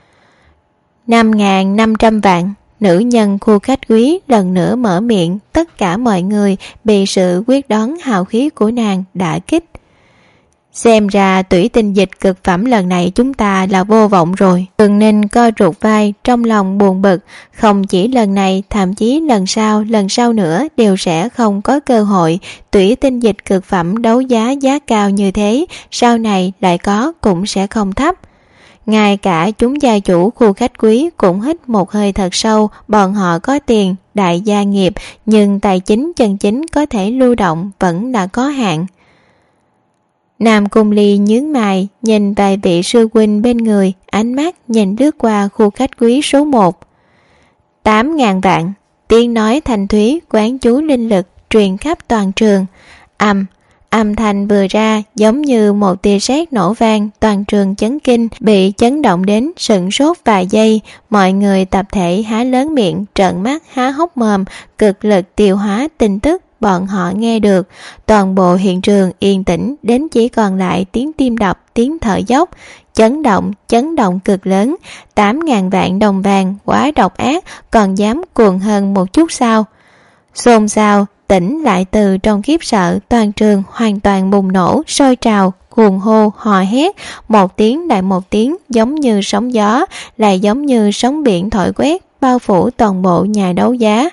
5.500 vạn. Nữ nhân khu khách quý lần nữa mở miệng, tất cả mọi người bị sự quyết đoán hào khí của nàng đả kích. Xem ra tủy tinh dịch cực phẩm lần này chúng ta là vô vọng rồi. Tường Ninh co rụt vai, trong lòng buồn bực, không chỉ lần này, thậm chí lần sau nữa đều sẽ không có cơ hội. Tủy tinh dịch cực phẩm đấu giá giá cao như thế, sau này lại có cũng sẽ không thấp. Ngay cả chúng gia chủ khu khách quý cũng hít một hơi thật sâu, bọn họ có tiền, đại gia nghiệp, nhưng tài chính chân chính có thể lưu động vẫn là có hạn. Nam Cung Ly nhướng mày, nhìn vài vị sư huynh bên người, ánh mắt nhìn lướt qua khu khách quý số 1. 8.000 vạn, tiếng nói thanh thúy quán chú linh lực truyền khắp toàn trường. Âm thanh vừa ra giống như một tia sét nổ vang, toàn trường chấn kinh, bị chấn động đến sửng sốt vài giây. Mọi người tập thể há lớn miệng, trợn mắt há hốc mồm, cực lực tiêu hóa tin tức bọn họ nghe được. Toàn bộ hiện trường yên tĩnh đến chỉ còn lại tiếng tim đập, tiếng thở dốc. Chấn động cực lớn. 8.000 vạn đồng vàng quá độc ác, còn dám cuồng hơn một chút sao? Xôn xao, tỉnh lại từ trong khiếp sợ, toàn trường hoàn toàn bùng nổ, sôi trào, cuồng hô, hò hét, một tiếng lại một tiếng, giống như sóng gió, lại giống như sóng biển thổi quét, bao phủ toàn bộ nhà đấu giá.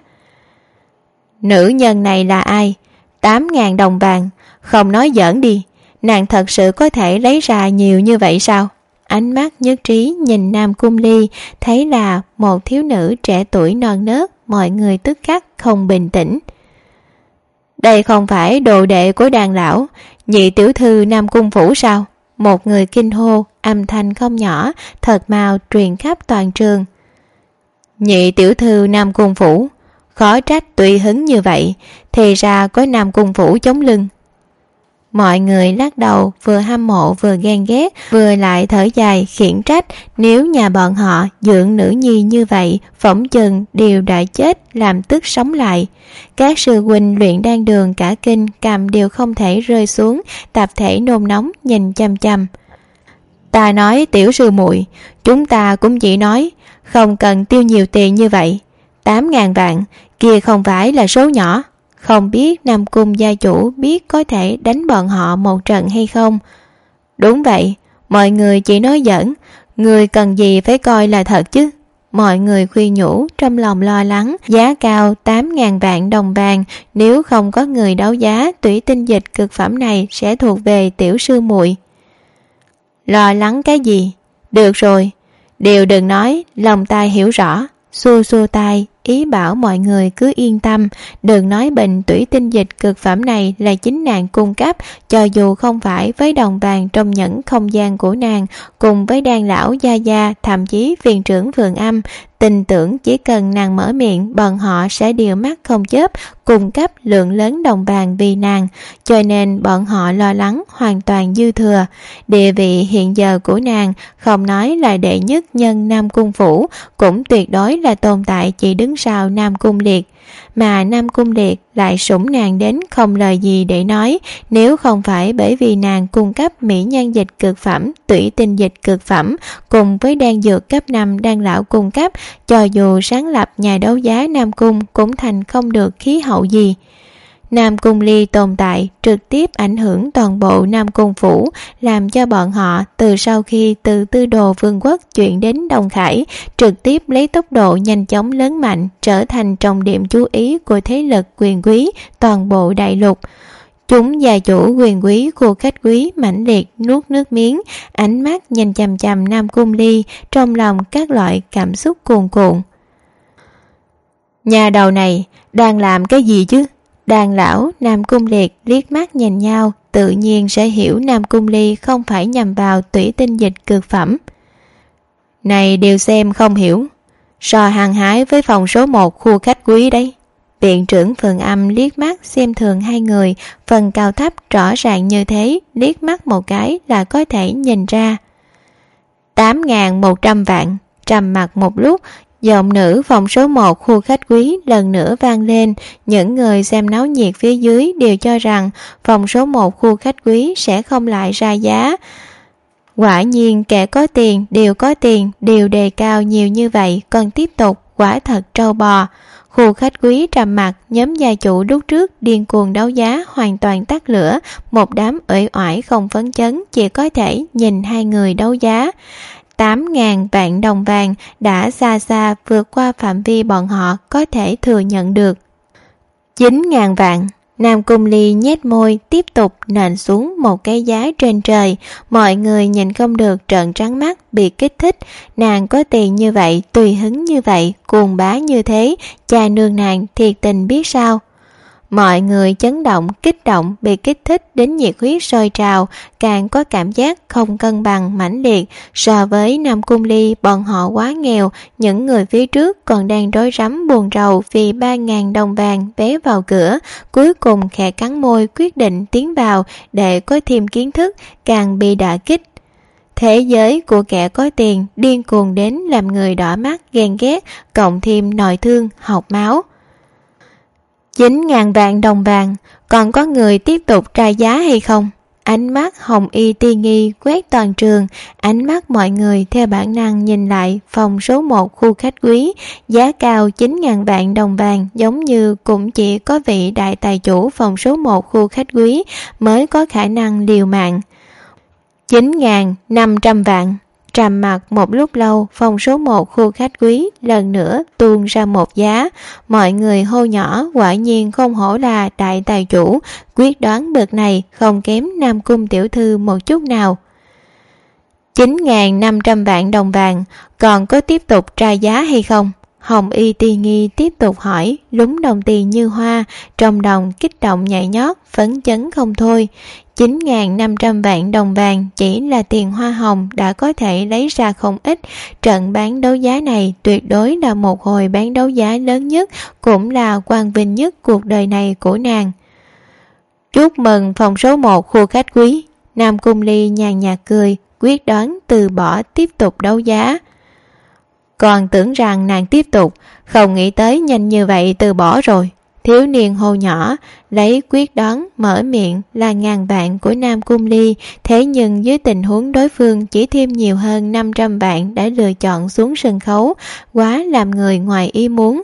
Nữ nhân này là ai? 8.000 đồng vàng, không nói giỡn đi, nàng thật sự có thể lấy ra nhiều như vậy sao? Ánh mắt nhất trí nhìn Nam Cung Ly, thấy là một thiếu nữ trẻ tuổi non nớt, mọi người tức khắc không bình tĩnh. Đây không phải đồ đệ của Đan lão, nhị tiểu thư Nam Cung phủ sao? Một người kinh hô, âm thanh không nhỏ, thật mau truyền khắp toàn trường. Nhị tiểu thư Nam Cung phủ, khó trách tùy hứng như vậy, thì ra có Nam Cung phủ chống lưng. Mọi người lắc đầu, vừa hâm mộ vừa ghen ghét, vừa lại thở dài khiển trách. Nếu nhà bọn họ dưỡng nữ nhi như vậy, phỏng chừng đều đã chết, làm tức sống lại. Các sư huynh luyện đan đường cả kinh, cầm đều không thể rơi xuống, tập thể nôn nóng nhìn chăm chăm. Ta nói tiểu sư muội, chúng ta cũng chỉ nói không cần tiêu nhiều tiền như vậy. 8.000 vạn kia không phải là số nhỏ. Không biết Nam Cung gia chủ biết có thể đánh bọn họ một trận hay không? Đúng vậy, mọi người chỉ nói giỡn, người cần gì phải coi là thật chứ? Mọi người khuyên nhủ, trong lòng lo lắng. Giá cao 8.000 vạn đồng vàng, nếu không có người đấu giá, thủy tinh dịch cực phẩm này sẽ thuộc về tiểu sư muội. Lo lắng cái gì? Được rồi, đều đừng nói, lòng tai hiểu rõ. Xua xua tay, ý bảo mọi người cứ yên tâm, đừng nói bình thủy tinh dịch cực phẩm này là chính nàng cung cấp, cho dù không phải với đồng vàng trong nhẫn không gian của nàng, cùng với Đan lão gia gia, thậm chí viện trưởng Vườn Âm, tin tưởng chỉ cần nàng mở miệng, bọn họ sẽ đều mắt không chớp cung cấp lượng lớn đồng vàng vì nàng, cho nên bọn họ lo lắng hoàn toàn dư thừa. Địa vị hiện giờ của nàng không nói là đệ nhất nhân Nam Cung phủ, cũng tuyệt đối là tồn tại chỉ đứng sau Nam Cung Liệt, mà Nam Cung Liệt lại sủng nàng đến không lời gì để nói. Nếu không phải bởi vì nàng cung cấp mỹ nhân dịch cực phẩm, thủy tinh dịch cực phẩm cùng với đan dược cấp 5 Đan lão cung cấp, cho dù sáng lập nhà đấu giá Nam Cung cũng thành không được khí hậu gì. Nam Cung Ly tồn tại trực tiếp ảnh hưởng toàn bộ Nam Cung phủ, làm cho bọn họ từ sau khi từ Tư Đồ Vương quốc chuyển đến Đông Khải, trực tiếp lấy tốc độ nhanh chóng lớn mạnh, trở thành trọng điểm chú ý của thế lực quyền quý toàn bộ đại lục. Chúng gia chủ quyền quý, khu khách quý mãnh liệt nuốt nước miếng, ánh mắt nhìn chằm chằm Nam Cung Ly, trong lòng các loại cảm xúc cuồn cuộn. Nhà đầu này đang làm cái gì chứ? Đan lão, Nam Cung Liệt liếc mắt nhìn nhau, tự nhiên sẽ hiểu Nam Cung Ly không phải nhằm vào thủy tinh dịch cực phẩm. Này đều xem không hiểu, so hăng hái với phòng số 1 khu khách quý đấy. Viện trưởng Vườn Âm liếc mắt xem thường hai người, phần cao thấp rõ ràng như thế, liếc mắt một cái là có thể nhìn ra. 8.100 vạn, trầm mặc một lúc, giọng nữ phòng số 1 khu khách quý lần nữa vang lên. Những người xem náo nhiệt phía dưới đều cho rằng phòng số 1 khu khách quý sẽ không lại ra giá. Quả nhiên kẻ có tiền, đều đề cao nhiều như vậy, còn tiếp tục, quả thật trâu bò. Khu khách quý trầm mặc, nhóm gia chủ lúc trước điên cuồng đấu giá hoàn toàn tắt lửa, một đám uể oải không phấn chấn, chỉ có thể nhìn hai người đấu giá. 8.000 vạn đồng vàng đã xa xa vượt qua phạm vi bọn họ có thể thừa nhận được. 9.000 vạn. Nam Cung Ly nhếch môi, tiếp tục nện xuống một cái giá trên trời. Mọi người nhìn không được trợn trắng mắt, bị kích thích. Nàng có tiền như vậy, tùy hứng như vậy, cuồng bá như thế, cha nương nàng thiệt tình biết sao. Mọi người chấn động, kích động, bị kích thích đến nhiệt huyết sôi trào, càng có cảm giác không cân bằng mãnh liệt. So với Nam Cung Ly, bọn họ quá nghèo, những người phía trước còn đang rối rắm buồn rầu vì 3.000 đồng vàng vé vào cửa, cuối cùng khẽ cắn môi quyết định tiến vào để có thêm kiến thức, càng bị đả kích. Thế giới của kẻ có tiền điên cuồng đến làm người đỏ mắt ghen ghét, cộng thêm nội thương, học máu. 9.000 vạn đồng vàng, còn có người tiếp tục tra giá hay không? Ánh mắt Hồng Y Ti Nghi quét toàn trường, ánh mắt mọi người theo bản năng nhìn lại phòng số 1 khu khách quý, giá cao 9.000 vạn đồng vàng, giống như cũng chỉ có vị đại tài chủ phòng số 1 khu khách quý mới có khả năng liều mạng. 9.500 vạn. Trầm mặc một lúc lâu, phòng số 1 khu khách quý lần nữa tuôn ra một giá. Mọi người hô nhỏ, quả nhiên không hổ là đại tài chủ, quyết đoán bậc này không kém Nam Cung tiểu thư một chút nào. 9.500 vạn đồng vàng, còn có tiếp tục tra giá hay không? Hồng Y Ti Nghi tiếp tục hỏi, lúng đồng tiền như hoa, trong đồng kích động nhảy nhót, phấn chấn không thôi. 9.500 vạn đồng vàng chỉ là tiền hoa hồng đã có thể lấy ra không ít. Trận bán đấu giá này tuyệt đối là một hồi bán đấu giá lớn nhất, cũng là quang vinh nhất cuộc đời này của nàng. Chúc mừng phòng số 1 khu khách quý. Nam Cung Ly nhàn nhạt cười, quyết đoán từ bỏ tiếp tục đấu giá. Còn tưởng rằng nàng tiếp tục, không nghĩ tới nhanh như vậy từ bỏ rồi. Thiếu niên hô nhỏ, lấy quyết đoán mở miệng là ngàn vạn của Nam Cung Ly, thế nhưng dưới tình huống đối phương chỉ thêm nhiều hơn 500 vạn đã lựa chọn xuống sân khấu, quá làm người ngoài ý muốn.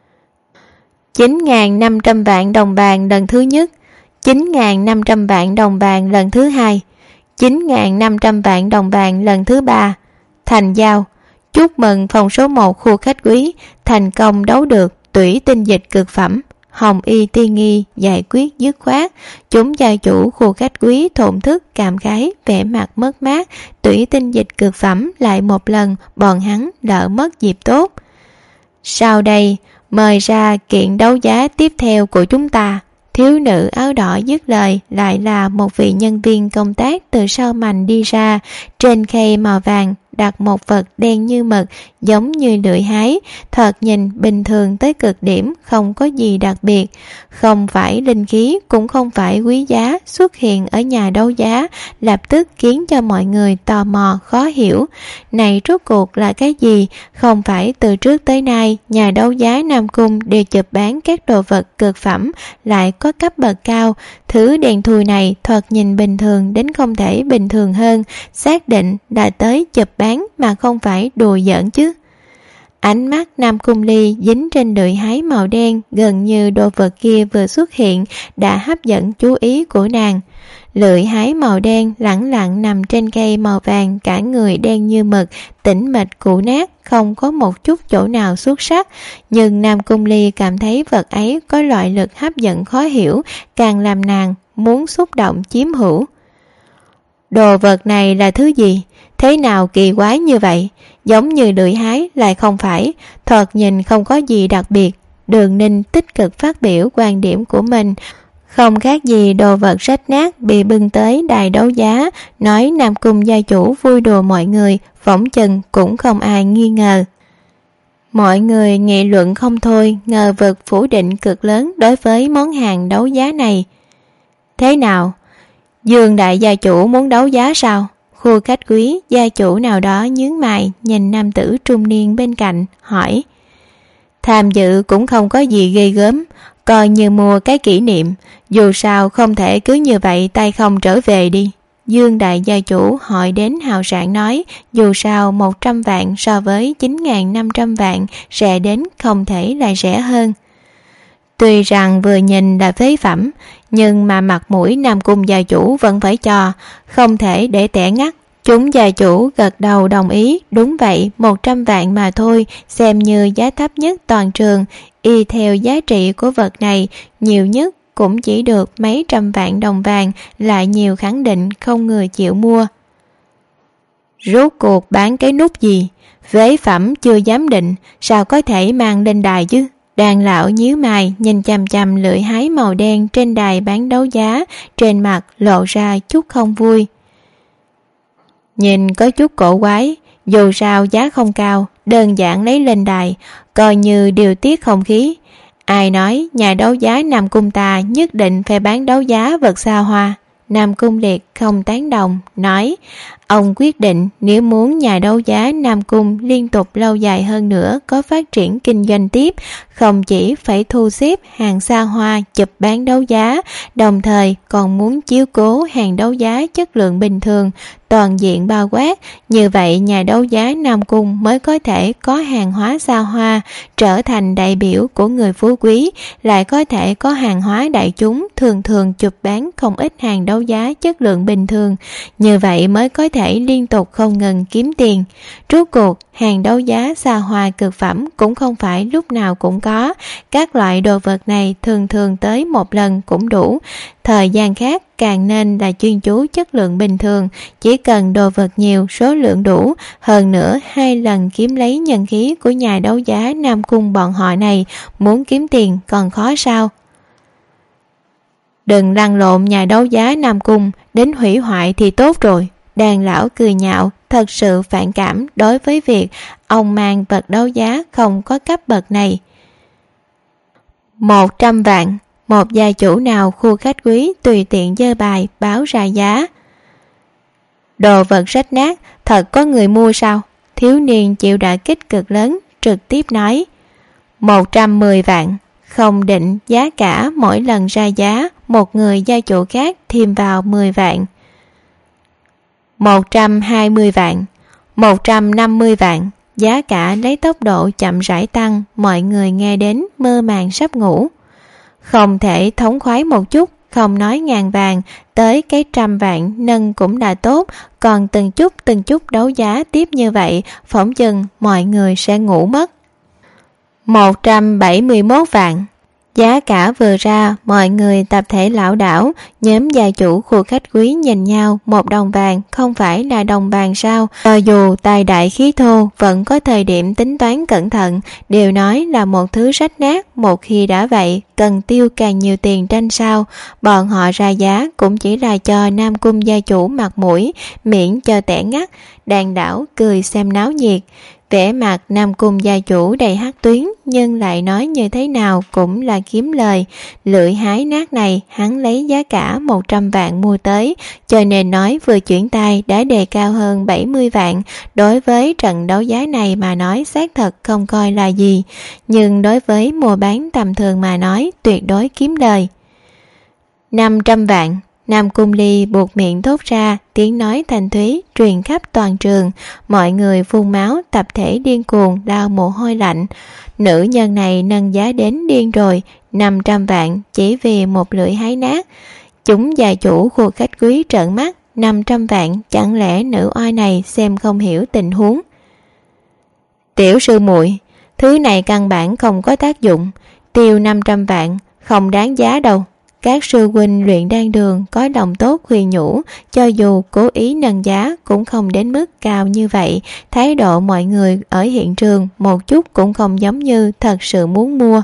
9.500 vạn đồng vàng lần thứ nhất, 9.500 vạn đồng vàng lần thứ hai, 9.500 vạn đồng vàng lần thứ ba. Thành giao. Chúc mừng phòng số 1 khu khách quý thành công đấu được tủy tinh dịch cực phẩm. Hồng Y Ti Nghi giải quyết dứt khoát. Chúng gia chủ khu khách quý thổn thức cảm khái, vẻ mặt mất mát. Tủy tinh dịch cực phẩm lại một lần, bọn hắn lỡ mất dịp tốt. Sau đây mời ra kiện đấu giá tiếp theo của chúng ta. Thiếu nữ áo đỏ dứt lời, lại là một vị nhân viên công tác từ sau mành đi ra. Trên khay màu vàng đặt một vật đen như mực, giống như lưỡi hái, thoạt nhìn bình thường tới cực điểm, không có gì đặc biệt, không phải linh khí, cũng không phải quý giá, xuất hiện ở nhà đấu giá, lập tức khiến cho mọi người tò mò khó hiểu. Này rốt cuộc là cái gì? Không phải từ trước tới nay nhà đấu giá Nam Cung đều chụp bán các đồ vật cực phẩm, lại có cấp bậc cao. Thứ đèn thui này thoạt nhìn bình thường đến không thể bình thường hơn, xác định đã tới chụp bán mà không phải đùa giỡn chứ. Ánh mắt Nam Cung Ly dính trên lưỡi hái màu đen, gần như đồ vật kia vừa xuất hiện đã hấp dẫn chú ý của nàng. Lưỡi hái màu đen lẳng lặng nằm trên cây màu vàng, cả người đen như mực, tĩnh mịch cũ nát, không có một chút chỗ nào xuất sắc, nhưng Nam Cung Ly cảm thấy vật ấy có loại lực hấp dẫn khó hiểu, càng làm nàng muốn xúc động chiếm hữu. Đồ vật này là thứ gì? Thế nào kỳ quái như vậy? Giống như lưỡi hái lại không phải, thoạt nhìn không có gì đặc biệt. Đường Ninh tích cực phát biểu quan điểm của mình, không khác gì đồ vật rách nát bị bưng tới đài đấu giá, nói Nam Cung gia chủ vui đùa mọi người, phỏng chừng cũng không ai nghi ngờ. Mọi người nghị luận không thôi, ngờ vực phủ định cực lớn đối với món hàng đấu giá này. Thế nào? Dương đại gia chủ muốn đấu giá sao? Khu khách quý gia chủ nào đó nhướng mày nhìn nam tử trung niên bên cạnh, hỏi. Tham dự cũng không có gì ghê gớm, coi như mua cái kỷ niệm, dù sao không thể cứ như vậy tay không trở về đi. Dương đại gia chủ hỏi đến hào sảng nói, dù sao 100 vạn so với 9.500 vạn rẻ đến không thể lại rẻ hơn. Tuy rằng vừa nhìn là phế phẩm, nhưng mà mặt mũi Nam Cung gia chủ vẫn phải cho, không thể để tẻ ngắt. Chúng gia chủ gật đầu đồng ý, đúng vậy, 100 vạn mà thôi, xem như giá thấp nhất toàn trường. Y theo giá trị của vật này, nhiều nhất cũng chỉ được mấy trăm vạn đồng vàng, lại nhiều khẳng định không người chịu mua. Rốt cuộc bán cái nút gì? Phế phẩm chưa dám định, sao có thể mang lên đài chứ? Đàn lão nhíu mày nhìn chằm chằm lưỡi hái màu đen trên đài bán đấu giá, trên mặt lộ ra chút không vui. Nhìn có chút cổ quái, dù sao giá không cao, đơn giản lấy lên đài, coi như điều tiết không khí. Ai nói nhà đấu giá Nam Cung ta nhất định phải bán đấu giá vật xa hoa? Nam Cung Liệt không tán đồng, nói ông quyết định nếu muốn nhà đấu giá Nam Cung liên tục lâu dài hơn nữa có phát triển kinh doanh tiếp, không chỉ phải thu xếp hàng xa hoa chụp bán đấu giá, đồng thời còn muốn chiếu cố hàng đấu giá chất lượng bình thường, toàn diện bao quát, như vậy nhà đấu giá Nam Cung mới có thể có hàng hóa xa hoa, trở thành đại biểu của người phú quý, lại có thể có hàng hóa đại chúng thường thường chụp bán không ít hàng đấu giá chất lượng bình thường, như vậy mới có thể liên tục không ngừng kiếm tiền. Rốt cuộc, hàng đấu giá xa hoa cực phẩm cũng không phải lúc nào cũng có, các loại đồ vật này thường thường tới một lần cũng đủ. Thời gian khác càng nên là chuyên chú chất lượng bình thường, chỉ cần đồ vật nhiều, số lượng đủ, hơn nữa 2 lần kiếm lấy nhân khí của nhà đấu giá Nam Cung bọn họ này, muốn kiếm tiền còn khó sao? Đừng lăn lộn nhà đấu giá Nam Cung, đến hủy hoại thì tốt rồi. Đàn lão cười nhạo, thật sự phản cảm đối với việc ông mang vật đấu giá không có cấp bậc này. 100 vạn, một gia chủ nào khu khách quý tùy tiện dơ bài báo ra giá. Đồ vật rách nát, thật có người mua sao? Thiếu niên chịu đả kích cực lớn, trực tiếp nói 110 vạn, không định giá cả, mỗi lần ra giá một người gia chủ khác thêm vào 10 vạn. 120 vạn, 150 vạn, giá cả lấy tốc độ chậm rãi tăng, mọi người nghe đến mơ màng sắp ngủ. Không thể thống khoái một chút, không nói ngàn vàng, tới cái 100 vạn nâng cũng đã tốt, còn từng chút đấu giá tiếp như vậy, phỏng chừng mọi người sẽ ngủ mất. 171 vạn. Giá cả vừa ra, mọi người tập thể lảo đảo, nhóm gia chủ khu khách quý nhìn nhau, 1 đồng vàng không phải là đồng vàng sao? Cho dù tài đại khí thô, vẫn có thời điểm tính toán cẩn thận, đều nói là một thứ rách nát, một khi đã vậy, cần tiêu càng nhiều tiền tranh sao? Bọn họ ra giá cũng chỉ là cho Nam Cung gia chủ mặt mũi, miễn cho tẻ ngắt. Đàn đảo cười xem náo nhiệt. Vẻ mặt Nam Cung gia chủ đầy hắc tuyến, nhưng lại nói như thế nào cũng là kiếm lời. Lưỡi hái nát này hắn lấy giá cả 100 vạn mua tới, cho nên nói vừa chuyển tay đã đề cao hơn 70 vạn. Đối với trận đấu giá này mà nói xác thật không coi là gì, nhưng đối với mua bán tầm thường mà nói tuyệt đối kiếm lời. 500 vạn. Nam Cung Ly buộc miệng thốt ra, tiếng nói thanh thúy truyền khắp toàn trường, mọi người phun máu, tập thể điên cuồng đau mồ hôi lạnh. Nữ nhân này nâng giá đến điên rồi, 500 vạn chỉ vì một lưỡi hái nát. Chúng gia chủ khu khách quý trợn mắt, 500 vạn chẳng lẽ nữ oai này xem không hiểu tình huống. Tiểu sư muội, thứ này căn bản không có tác dụng, tiêu 500 vạn không đáng giá đâu. Các sư huynh luyện đan đường có lòng tốt khuyên nhủ, cho dù cố ý nâng giá cũng không đến mức cao như vậy. Thái độ mọi người ở hiện trường một chút cũng không giống như thật sự muốn mua.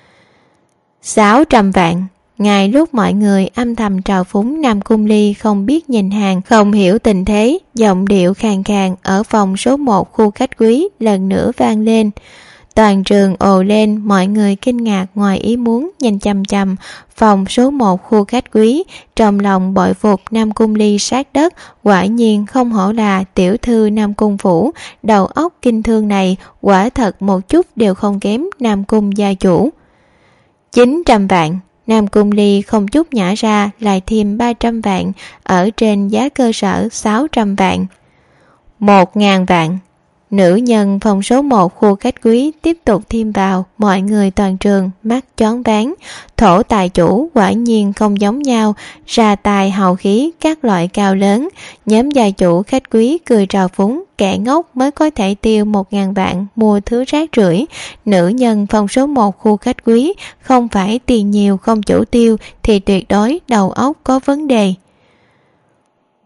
600 vạn. Ngay lúc mọi người âm thầm trào phúng, Nam Cung Ly không biết nhìn hàng, không hiểu tình thế, giọng điệu khàn khàn ở phòng số 1 khu khách quý lần nữa vang lên. Toàn trường ồ lên, mọi người kinh ngạc ngoài ý muốn nhìn chằm chằm phòng số 1 khu khách quý, trong lòng bội phục Nam Cung Ly sát đất, quả nhiên không hổ là tiểu thư Nam Cung phủ, đầu óc kinh thương này quả thật một chút đều không kém Nam Cung gia chủ. 900 vạn. Nam Cung Ly không chút nhả ra, lại thêm 300 vạn ở trên giá cơ sở 600 vạn. 1.000 vạn. Nữ nhân phòng số 1 khu khách quý tiếp tục thêm vào, mọi người toàn trường mắt choáng váng. Thổ tài chủ quả nhiên không giống nhau, ra tài hào khí các loại cao lớn. Nhóm gia chủ khách quý cười trào phúng, kẻ ngốc mới có thể tiêu 1.000 vạn mua thứ rác rưởi. Nữ nhân phòng số 1 khu khách quý không phải tiền nhiều không chủ tiêu thì tuyệt đối đầu óc có vấn đề.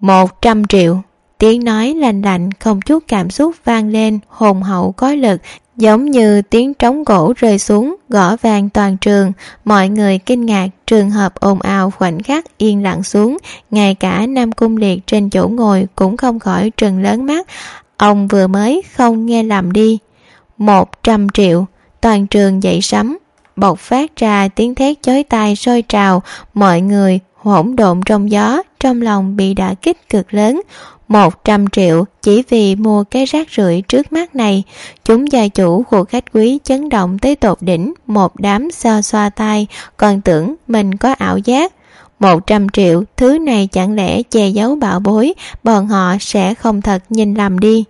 100 triệu. Tiếng nói lành lạnh không chút cảm xúc vang lên, hồn hậu có lực, giống như tiếng trống gỗ rơi xuống gõ vang toàn trường. Mọi người kinh ngạc, trường hợp ồn ào khoảnh khắc yên lặng xuống. Ngay cả Nam Cung Liệt trên chỗ ngồi cũng không khỏi trừng lớn mắt. Ông vừa mới không nghe lầm đi. 100 triệu. Toàn trường dậy sóng, bộc phát ra tiếng thét chói tai sôi trào. Mọi người hỗn độn trong gió, trong lòng bị đả kích cực lớn. 100 triệu chỉ vì mua cái rác rưởi trước mắt này. Chúng gia chủ của khách quý chấn động tới tột đỉnh, một đám xoa xoa tay, còn tưởng mình có ảo giác. 100 triệu, thứ này chẳng lẽ che giấu bảo bối, bọn họ sẽ không thật nhìn lầm đi.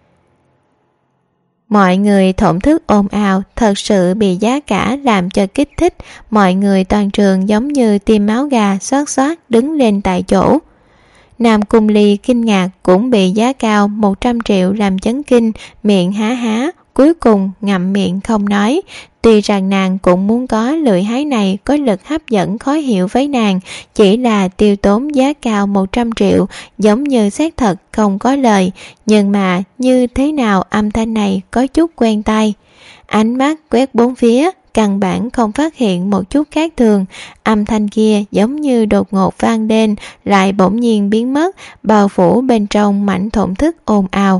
Mọi người thổn thức ồn ào, thật sự bị giá cả làm cho kích thích. Mọi người toàn trường giống như tim máu gà xoát xoát đứng lên tại chỗ. Nam Cung Ly kinh ngạc cũng bị giá cao 100 triệu làm chấn kinh, miệng há há, cuối cùng ngậm miệng không nói. Tuy rằng nàng cũng muốn có lưỡi hái này có lực hấp dẫn khó hiểu với nàng, chỉ là tiêu tốn giá cao 100 triệu, giống như xác thật không có lời, nhưng mà như thế nào âm thanh này có chút quen tai. Ánh mắt quét bốn phía, căn bản không phát hiện một chút khác thường. Âm thanh kia giống như đột ngột vang lên, lại bỗng nhiên biến mất, bao phủ bên trong mảnh thổn thức ồn ào.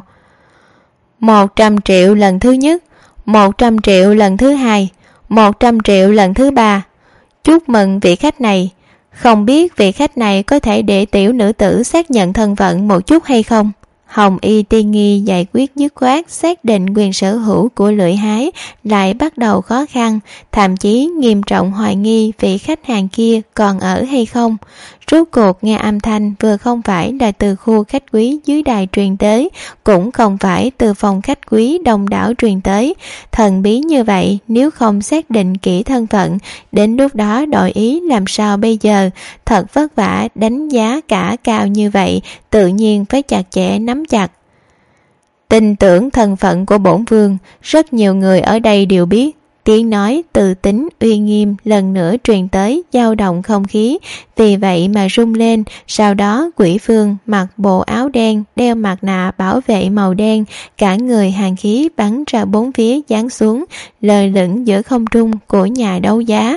100 triệu lần thứ nhất, 100 triệu lần thứ hai, 100 triệu lần thứ ba. Chúc mừng vị khách này. Không biết vị khách này có thể để tiểu nữ tử xác nhận thân phận một chút hay không? Hồng Y Tiên Nghi giải quyết dứt khoát xác định quyền sở hữu của lưỡi hái lại bắt đầu khó khăn, thậm chí nghiêm trọng hoài nghi vị khách hàng kia còn ở hay không. Rốt cuộc nghe âm thanh vừa không phải là từ khu khách quý dưới đài truyền tới, cũng không phải từ phòng khách quý đông đảo truyền tới. Thần bí như vậy, nếu không xác định kỹ thân phận, đến lúc đó đổi ý làm sao bây giờ? Thật vất vả đánh giá cả cao như vậy, tự nhiên phải chặt chẽ nắm chặt. Tin tưởng thân phận của bổn vương, rất nhiều người ở đây đều biết. Tiếng nói từ tính uy nghiêm lần nữa truyền tới, dao động không khí, vì vậy mà rung lên. Sau đó Quỷ Vương mặc bộ áo đen, đeo mặt nạ bảo vệ màu đen, cả người hàn khí bắn ra bốn phía giáng xuống, lơ lửng giữa không trung của nhà đấu giá.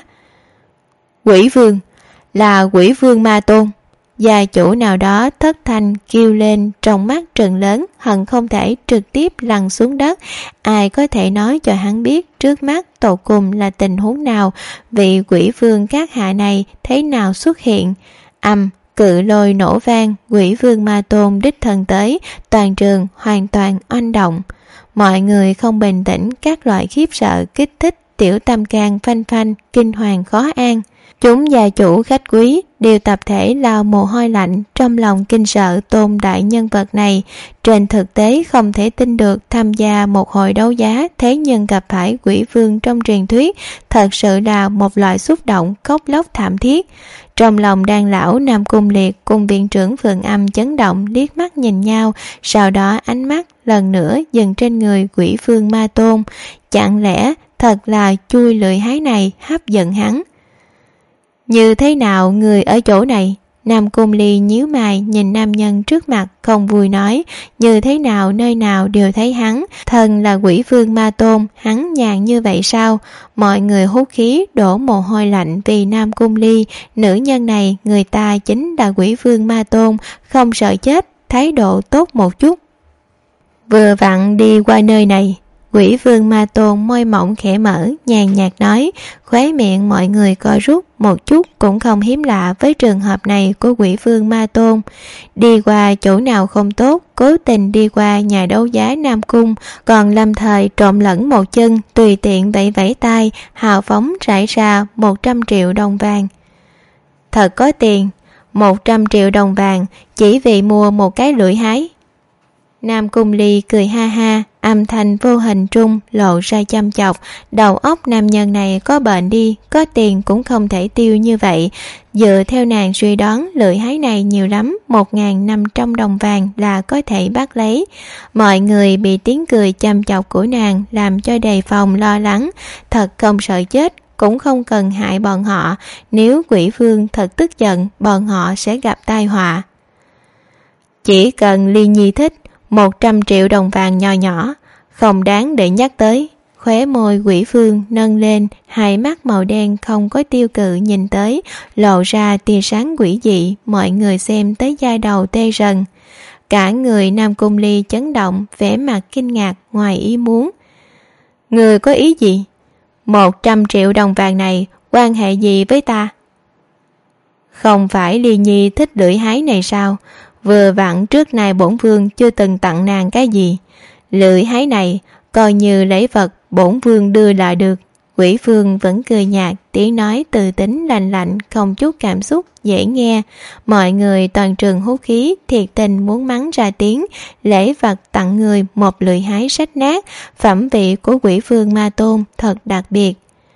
Quỷ Vương là Quỷ Vương Ma Tôn. Gia chủ nào đó thất thanh kêu lên, trong mắt trừng lớn, hận không thể trực tiếp lăn xuống đất. Ai có thể nói cho hắn biết trước mắt tột cùng là tình huống nào, vị Quỷ Vương các hạ này thế nào xuất hiện. Cự lôi nổ vang, Quỷ Vương Ma Tôn đích thân tới, toàn trường hoàn toàn oanh động. Mọi người không bình tĩnh, các loại khiếp sợ kích thích, tiểu tâm can phanh phanh, kinh hoàng khó an. Chúng gia chủ khách quý đều tập thể lao mồ hôi lạnh, trong lòng kinh sợ tôn đại nhân vật này. Trên thực tế không thể tin được tham gia một hội đấu giá thế nhưng gặp phải Quỷ Vương trong truyền thuyết, thật sự là một loại xúc động khóc lóc thảm thiết. Trong lòng đan lão Nam Cung Liệt cùng viện trưởng Phượng Âm chấn động, liếc mắt nhìn nhau, sau đó ánh mắt lần nữa dừng trên người Quỷ Vương Ma Tôn. Chẳng lẽ thật là chui lưỡi hái này hấp dẫn hắn? Như thế nào người ở chỗ này? Nam Cung Ly nhíu mày nhìn nam nhân trước mặt, không vui nói, như thế nào nơi nào đều thấy hắn, thần là Quỷ Vương Ma Tôn, hắn nhàn như vậy sao? Mọi người hút khí đổ mồ hôi lạnh vì Nam Cung Ly, nữ nhân này người ta chính là Quỷ Vương Ma Tôn, không sợ chết, thái độ tốt một chút. Vừa vặn đi qua nơi này, Quỷ Vương Ma Tôn môi mỏng khẽ mở, nhàn nhạt nói, khóe miệng mọi người co rút, một chút cũng không hiếm lạ với trường hợp này của Quỷ Vương Ma Tôn. Đi qua chỗ nào không tốt, cố tình đi qua nhà đấu giá Nam Cung, còn lâm thời trộn lẫn một chân, tùy tiện vẫy vẫy tay, hào phóng rải ra 100 triệu đồng vàng. Thật có tiền, 100 triệu đồng vàng chỉ vì mua một cái lưỡi hái. Nam Cung Ly cười ha ha, âm thanh vô hình trung lộ ra chăm chọc, đầu óc nam nhân này có bệnh đi, có tiền cũng không thể tiêu như vậy. Dựa theo nàng suy đoán, lưỡi hái này nhiều lắm 1.500 đồng vàng là có thể bắt lấy. Mọi người bị tiếng cười chăm chọc của nàng làm cho đề phòng lo lắng, thật không sợ chết cũng không cần hại bọn họ, nếu Quỷ Vương thật tức giận bọn họ sẽ gặp tai họa. Chỉ cần Ly Nhi thích, 100 triệu đồng vàng nho nhỏ, không đáng để nhắc tới. Khóe môi Quỷ Phương nâng lên, hai mắt màu đen không có tiêu cự nhìn tới, lộ ra tia sáng quỷ dị. Mọi người xem tới da đầu tê rần. Cả người Nam Cung Ly chấn động, vẻ mặt kinh ngạc ngoài ý muốn. Người có ý gì? 100 triệu đồng vàng này quan hệ gì với ta? Không phải Ly Nhi thích lưỡi hái này sao? Vừa vặn trước nay bổn vương chưa từng tặng nàng cái gì. Lưỡi hái này coi như lễ vật bổn vương đưa lại được. Quỷ Phương vẫn cười nhạt, tiếng nói từ tính lành lạnh, không chút cảm xúc, dễ nghe. Mọi người toàn trường hút khí, thiệt tình muốn mắng ra tiếng. Lễ vật tặng người một lưỡi hái rách nát, phẩm vị của Quỷ Phương Ma Tôn thật đặc biệt.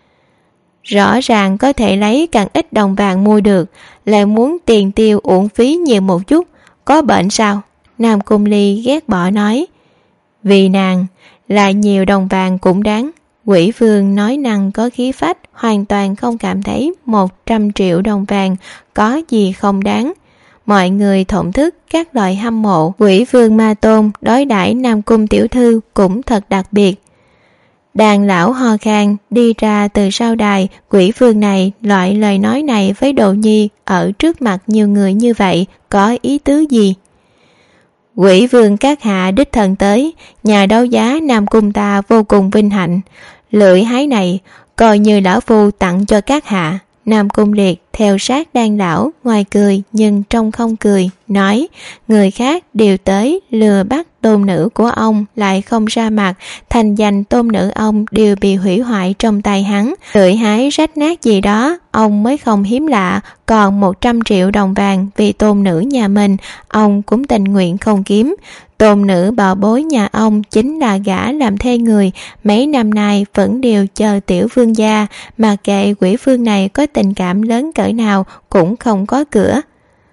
Rõ ràng có thể lấy càng ít đồng vàng mua được, lại muốn tiền tiêu uổng phí nhiều một chút, có bệnh sao? Nam Cung Ly ghét bỏ nói. Vì nàng, lại nhiều đồng vàng cũng đáng. Quỷ Phương nói năng có khí phách, hoàn toàn không cảm thấy 100 triệu đồng vàng có gì không đáng. Mọi người thổn thức các loại hâm mộ. Quỷ Phương Ma Tôn đối đãi Nam Cung tiểu thư cũng thật đặc biệt. Đàn lão ho khan đi ra từ sau đài. Quỷ Phương này loại lời nói này với Đồ Nhi ở trước mặt nhiều người như vậy có ý tứ gì? Quỷ Vương các hạ đích thân tới, nhà đấu giá Nam Cung ta vô cùng vinh hạnh. Lưỡi hái này coi như lão phu tặng cho các hạ. Nam Cung Liệt theo sát Đan lão, ngoài cười nhưng trong không cười, nói người khác đều tới lừa bắt tôn nữ của ông lại không ra mặt, thành danh tôn nữ ông đều bị hủy hoại trong tay hắn. Lưỡi hái rách nát gì đó ông mới không hiếm lạ, còn 100 triệu đồng vàng vì tôn nữ nhà mình ông cũng tình nguyện không kiếm. Tôn nữ bảo bối nhà ông chính là gã làm thê người, mấy năm nay vẫn đều chờ tiểu vương gia, mà kệ Quỷ Phương này có tình cảm lớn cỡ nào cũng không có cửa.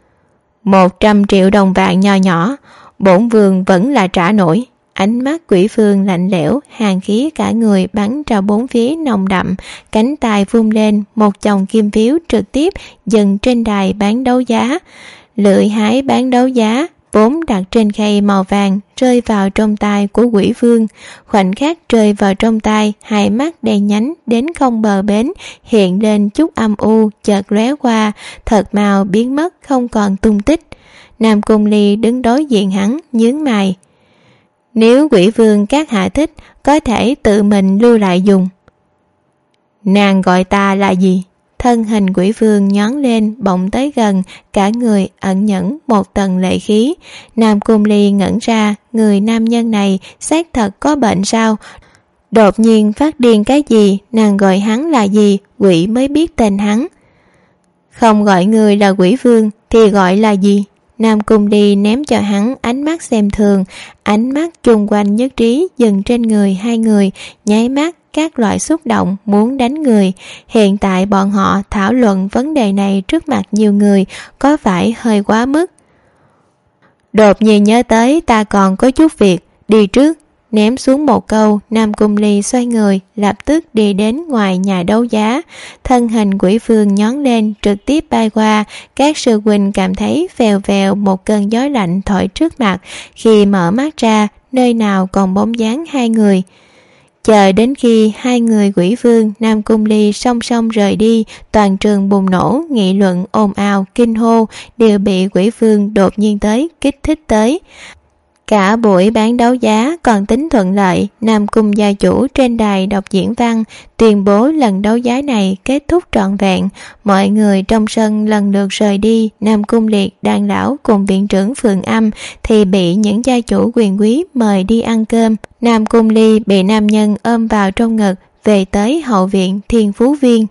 100 triệu đồng vàng nho nhỏ, bổn vương vẫn là trả nổi. Ánh mắt Quỷ Phương lạnh lẽo, hàn khí cả người bắn ra bốn phía nồng đậm, cánh tay vung lên, một chồng kim phiếu trực tiếp dừng trên đài bán đấu giá. Lưỡi hái bán đấu giá vốn đặt trên khay màu vàng rơi vào trong tay của Quỷ Phương. Khoảnh khắc rơi vào trong tay, hai mắt đen nhánh đến không bờ bến, hiện lên chút âm u, chợt lóe qua, thật mau biến mất không còn tung tích. Nam Cung Ly đứng đối diện hắn, nhướng mày. Nếu Quỷ Vương các hạ thích, có thể tự mình lưu lại dùng. Nàng gọi ta là gì? Thân hình Quỷ Vương nhón lên, bỗng tới gần, cả người ẩn nhẫn một tầng lệ khí. Nam Cung Ly ngẩn ra, người nam nhân này xác thật có bệnh sao? Đột nhiên phát điên cái gì? Nàng gọi hắn là gì? Quỷ mới biết tên hắn. Không gọi người là Quỷ Vương thì gọi là gì? Nam Cung Ly ném cho hắn ánh mắt xem thường, ánh mắt chung quanh nhất trí dừng trên người hai người, nháy mắt các loại xúc động muốn đánh người. Hiện tại bọn họ thảo luận vấn đề này trước mặt nhiều người có phải hơi quá mức? Đột nhiên nhớ tới ta còn có chút việc, đi trước. Ném xuống một câu, Nam Cung Ly xoay người, lập tức đi đến ngoài nhà đấu giá. Thân hình Quỷ Phương nhón lên, trực tiếp bay qua. Các sư huynh cảm thấy vèo vèo một cơn gió lạnh thổi trước mặt. Khi mở mắt ra, nơi nào còn bóng dáng hai người. Chờ đến khi hai người Quỷ Vương, Nam Cung Ly song song rời đi, toàn trường bùng nổ, nghị luận ồn ào, kinh hô, đều bị Quỷ Vương đột nhiên tới, kích thích tới. Cả buổi bán đấu giá còn tính thuận lợi. Nam Cung gia chủ trên đài đọc diễn văn, tuyên bố lần đấu giá này kết thúc trọn vẹn. Mọi người trong sân lần lượt rời đi. Nam Cung Liệt, Đan lão cùng viện trưởng Phượng Âm thì bị những gia chủ quyền quý mời đi ăn cơm. Nam Cung Ly bị nam nhân ôm vào trong ngực, về tới hậu viện Thiên Phú Viên.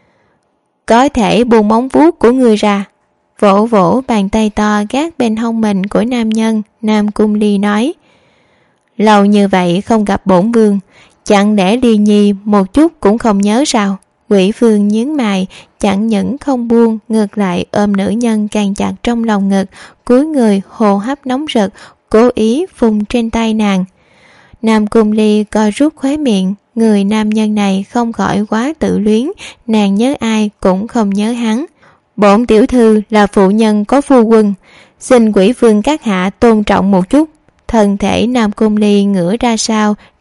Có thể buông móng vuốt của người ra. Vỗ vỗ bàn tay to gác bên hông mình của nam nhân. Nam Cung Ly nói, lâu như vậy không gặp bổn vương, chẳng lẽ Ly Nhi một chút cũng không nhớ sao? Quỷ Phương nhướng mày, chẳng những không buông, ngược lại ôm nữ nhân càng chặt trong lòng ngực, cúi người hô hấp nóng rực, cố ý phun trên tay nàng. Nam Cung Ly co rút khóe miệng, người nam nhân này không khỏi quá tự luyến, nàng nhớ ai cũng không nhớ hắn. Bổn tiểu thư là phụ nhân có phu quân, xin Quỷ Vương các hạ tôn trọng một chút. Thân thể Nam Cung Ly ngửa ra sau,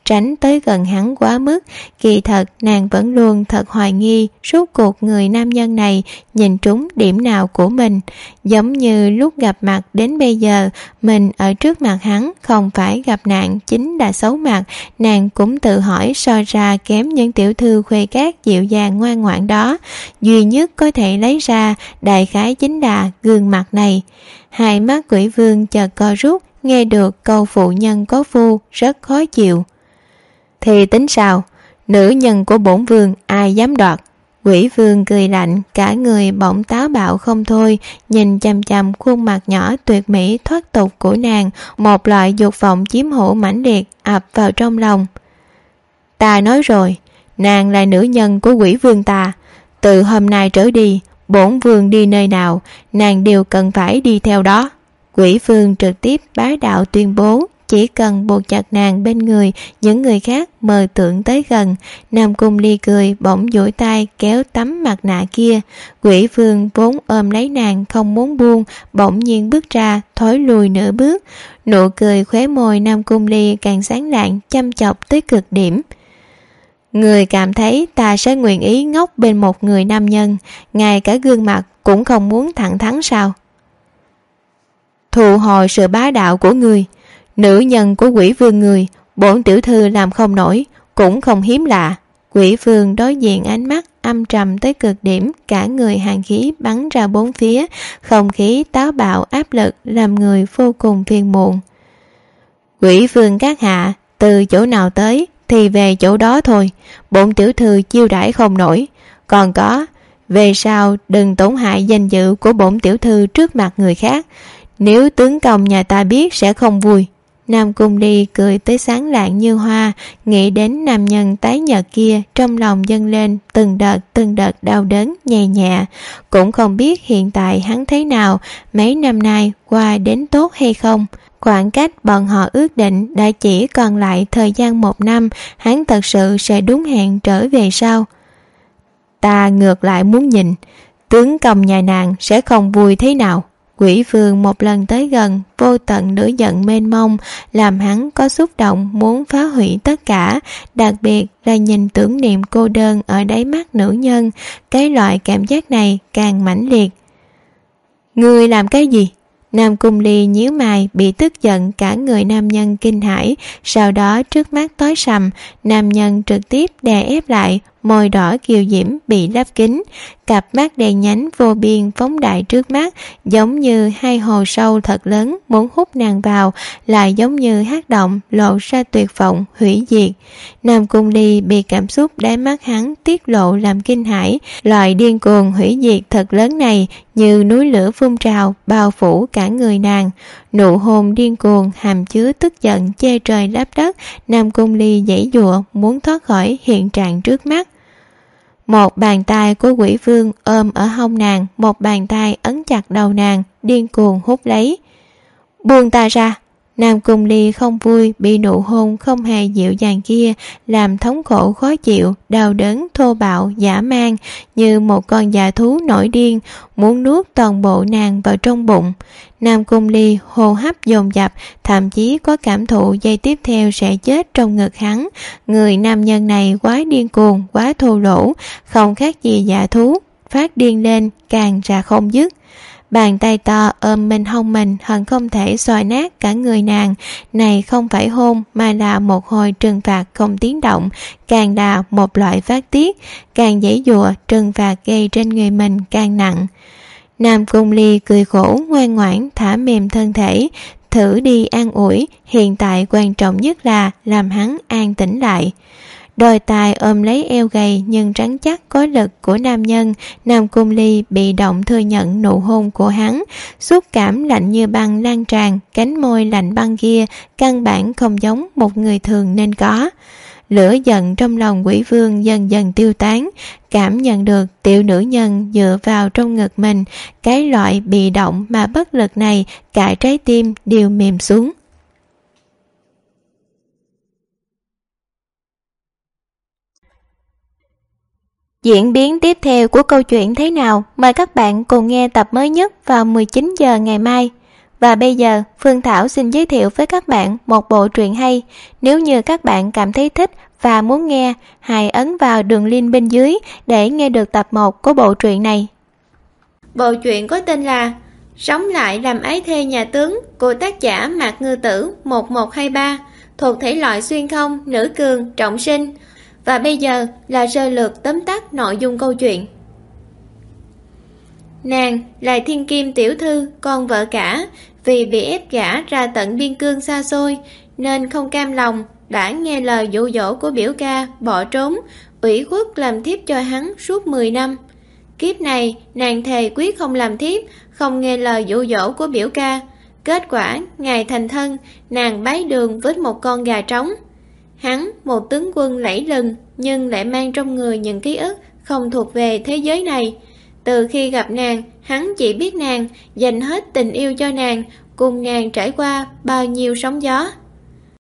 tránh tới gần hắn quá mức. Kỳ thật nàng vẫn luôn thật hoài nghi rốt cuộc người nam nhân này nhìn trúng điểm nào của mình. Giống như lúc gặp mặt đến bây giờ, mình ở trước mặt hắn không phải gặp nạn chính là xấu mặt. Nàng cũng tự hỏi so ra kém những tiểu thư khuê cát dịu dàng ngoan ngoãn đó. Duy nhất có thể lấy ra đại khái chính là gương mặt này. Hai mắt Quỷ Vương chợt co rút, nghe được câu phụ nhân có phu rất khó chịu. Thì tính sao? Nữ nhân của bổn vương ai dám đoạt? Quỷ Vương cười lạnh, cả người bỗng táo bạo không thôi, nhìn chằm chằm khuôn mặt nhỏ tuyệt mỹ thoát tục của nàng, một loại dục vọng chiếm hữu mãnh liệt ập vào trong lòng. Ta nói rồi, nàng là nữ nhân của Quỷ Vương ta. Từ hôm nay trở đi, bổn vương đi nơi nào, nàng đều cần phải đi theo đó. Quỷ Vương trực tiếp bá đạo tuyên bố, chỉ cần buộc chặt nàng bên người, những người khác mơ tưởng tới gần. Nam Cung Ly cười, bỗng duỗi tay kéo tấm mặt nạ kia. Quỷ Vương vốn ôm lấy nàng không muốn buông, bỗng nhiên bước ra, thối lùi nửa bước. Nụ cười khóe môi Nam Cung Ly càng sáng lạng, chăm chọc tới cực điểm. Người cảm thấy ta sẽ nguyện ý ngốc bên một người nam nhân, ngay cả gương mặt cũng không muốn thẳng thắn sao? Thu hồi sự bá đạo của người. Nữ nhân của Quỷ Vương người, bổn tiểu thư làm không nổi, cũng không hiếm lạ. Quỷ Vương đối diện ánh mắt âm trầm tới cực điểm, cả người hàn khí bắn ra bốn phía, không khí táo bạo áp lực làm người vô cùng phiền muộn. Quỷ Vương các hạ, từ chỗ nào tới thì về chỗ đó thôi, bổn tiểu thư chiêu đãi không nổi. Còn có, về sau đừng tổn hại danh dự của bổn tiểu thư trước mặt người khác, nếu tướng công nhà ta biết sẽ không vui. Nam Cung Ly cười tới sáng lạng như hoa, nghĩ đến nam nhân tái nhợt kia, trong lòng dâng lên từng đợt đau đớn nhẹ nhẹ. Cũng không biết hiện tại hắn thế nào, mấy năm nay qua đến tốt hay không. Khoảng cách bọn họ ước định đã chỉ còn lại thời gian 1 năm, hắn thật sự sẽ đúng hẹn trở về sau. Ta ngược lại muốn nhìn, tướng công nhà nàng sẽ không vui thế nào. Quỷ Vương một lần tới gần, vô tận lửa giận mênh mông, làm hắn có xúc động muốn phá hủy tất cả, đặc biệt là nhìn tưởng niệm cô đơn ở đáy mắt nữ nhân, cái loại cảm giác này càng mãnh liệt. Ngươi làm cái gì? Nam Cung Ly nhíu mày, bị tức giận cả người nam nhân kinh hãi, sau đó trước mắt tối sầm, nam nhân trực tiếp đè ép lại, môi đỏ kiều diễm bị lấp kín, cặp mắt đen nhánh vô biên phóng đại trước mắt, giống như hai hồ sâu thật lớn muốn hút nàng vào, lại giống như hắc động lộ ra tuyệt vọng hủy diệt. Nam Cung Ly bị cảm xúc đáy mắt hắn tiết lộ làm kinh hãi, loại điên cuồng hủy diệt thật lớn này như núi lửa phun trào bao phủ cả người nàng. Nụ hôn điên cuồng hàm chứa tức giận che trời lấp đất, Nam Cung Ly giãy giụa muốn thoát khỏi hiện trạng trước mắt. Một bàn tay của Quỷ Vương ôm ở hông nàng, một bàn tay ấn chặt đầu nàng, điên cuồng hút lấy. Buông ta ra! Nam Cung Ly không vui bị nụ hôn không hề dịu dàng kia làm thống khổ khó chịu, đau đớn thô bạo dã man, như một con dã thú nổi điên muốn nuốt toàn bộ nàng vào trong bụng. Nam Cung Ly hô hấp dồn dập, thậm chí có cảm thụ giây tiếp theo sẽ chết trong ngực hắn. Người nam nhân này quá điên cuồng, quá thô lỗ, không khác gì dã thú, phát điên lên càng ra không dứt. Bàn tay to ôm bên hông mình hận không thể xoa nát cả người nàng. Này không phải hôn mà là một hồi trừng phạt không tiếng động, càng là một loại phát tiết, càng giãy giụa trừng phạt gây trên người mình càng nặng. Nam Cung Ly cười khổ ngoan ngoãn thả mềm thân thể, thử đi an ủi, hiện tại quan trọng nhất là làm hắn an tĩnh lại. Đôi tay ôm lấy eo gầy nhưng rắn chắc có lực của nam nhân, Nam Cung Ly bị động thừa nhận nụ hôn của hắn, xúc cảm lạnh như băng lan tràn, cánh môi lạnh băng kia căn bản không giống một người thường nên có. Lửa giận trong lòng Quỷ Vương dần dần tiêu tán, cảm nhận được tiểu nữ nhân dựa vào trong ngực mình, cái loại bị động mà bất lực này, cả trái tim đều mềm xuống. Diễn biến tiếp theo của câu chuyện thế nào? Mời các bạn cùng nghe tập mới nhất vào 19 giờ ngày mai. Và bây giờ, Phương Thảo xin giới thiệu với các bạn một bộ truyện hay. Nếu như các bạn cảm thấy thích và muốn nghe, hãy ấn vào đường link bên dưới để nghe được tập 1 của bộ truyện này. Bộ truyện có tên là Sống lại làm ái thê nhà tướng của tác giả Mạc Ngư Tử 1123, thuộc thể loại xuyên không, nữ cường, trọng sinh. Và bây giờ là sơ lược tóm tắt nội dung câu chuyện. Nàng là thiên kim tiểu thư, con vợ cả, vì bị ép gả ra tận biên cương xa xôi nên không cam lòng, đã nghe lời dụ dỗ của biểu ca bỏ trốn, ủy khuất làm thiếp cho hắn suốt 10 năm. Kiếp này nàng thề quyết không làm thiếp, không nghe lời dụ dỗ của biểu ca. Kết quả ngày thành thân, nàng bái đường với một con gà trống. Hắn một tướng quân lẫy lừng, nhưng lại mang trong người những ký ức không thuộc về thế giới này. Từ khi gặp nàng, hắn chỉ biết nàng, dành hết tình yêu cho nàng, cùng nàng trải qua bao nhiêu sóng gió.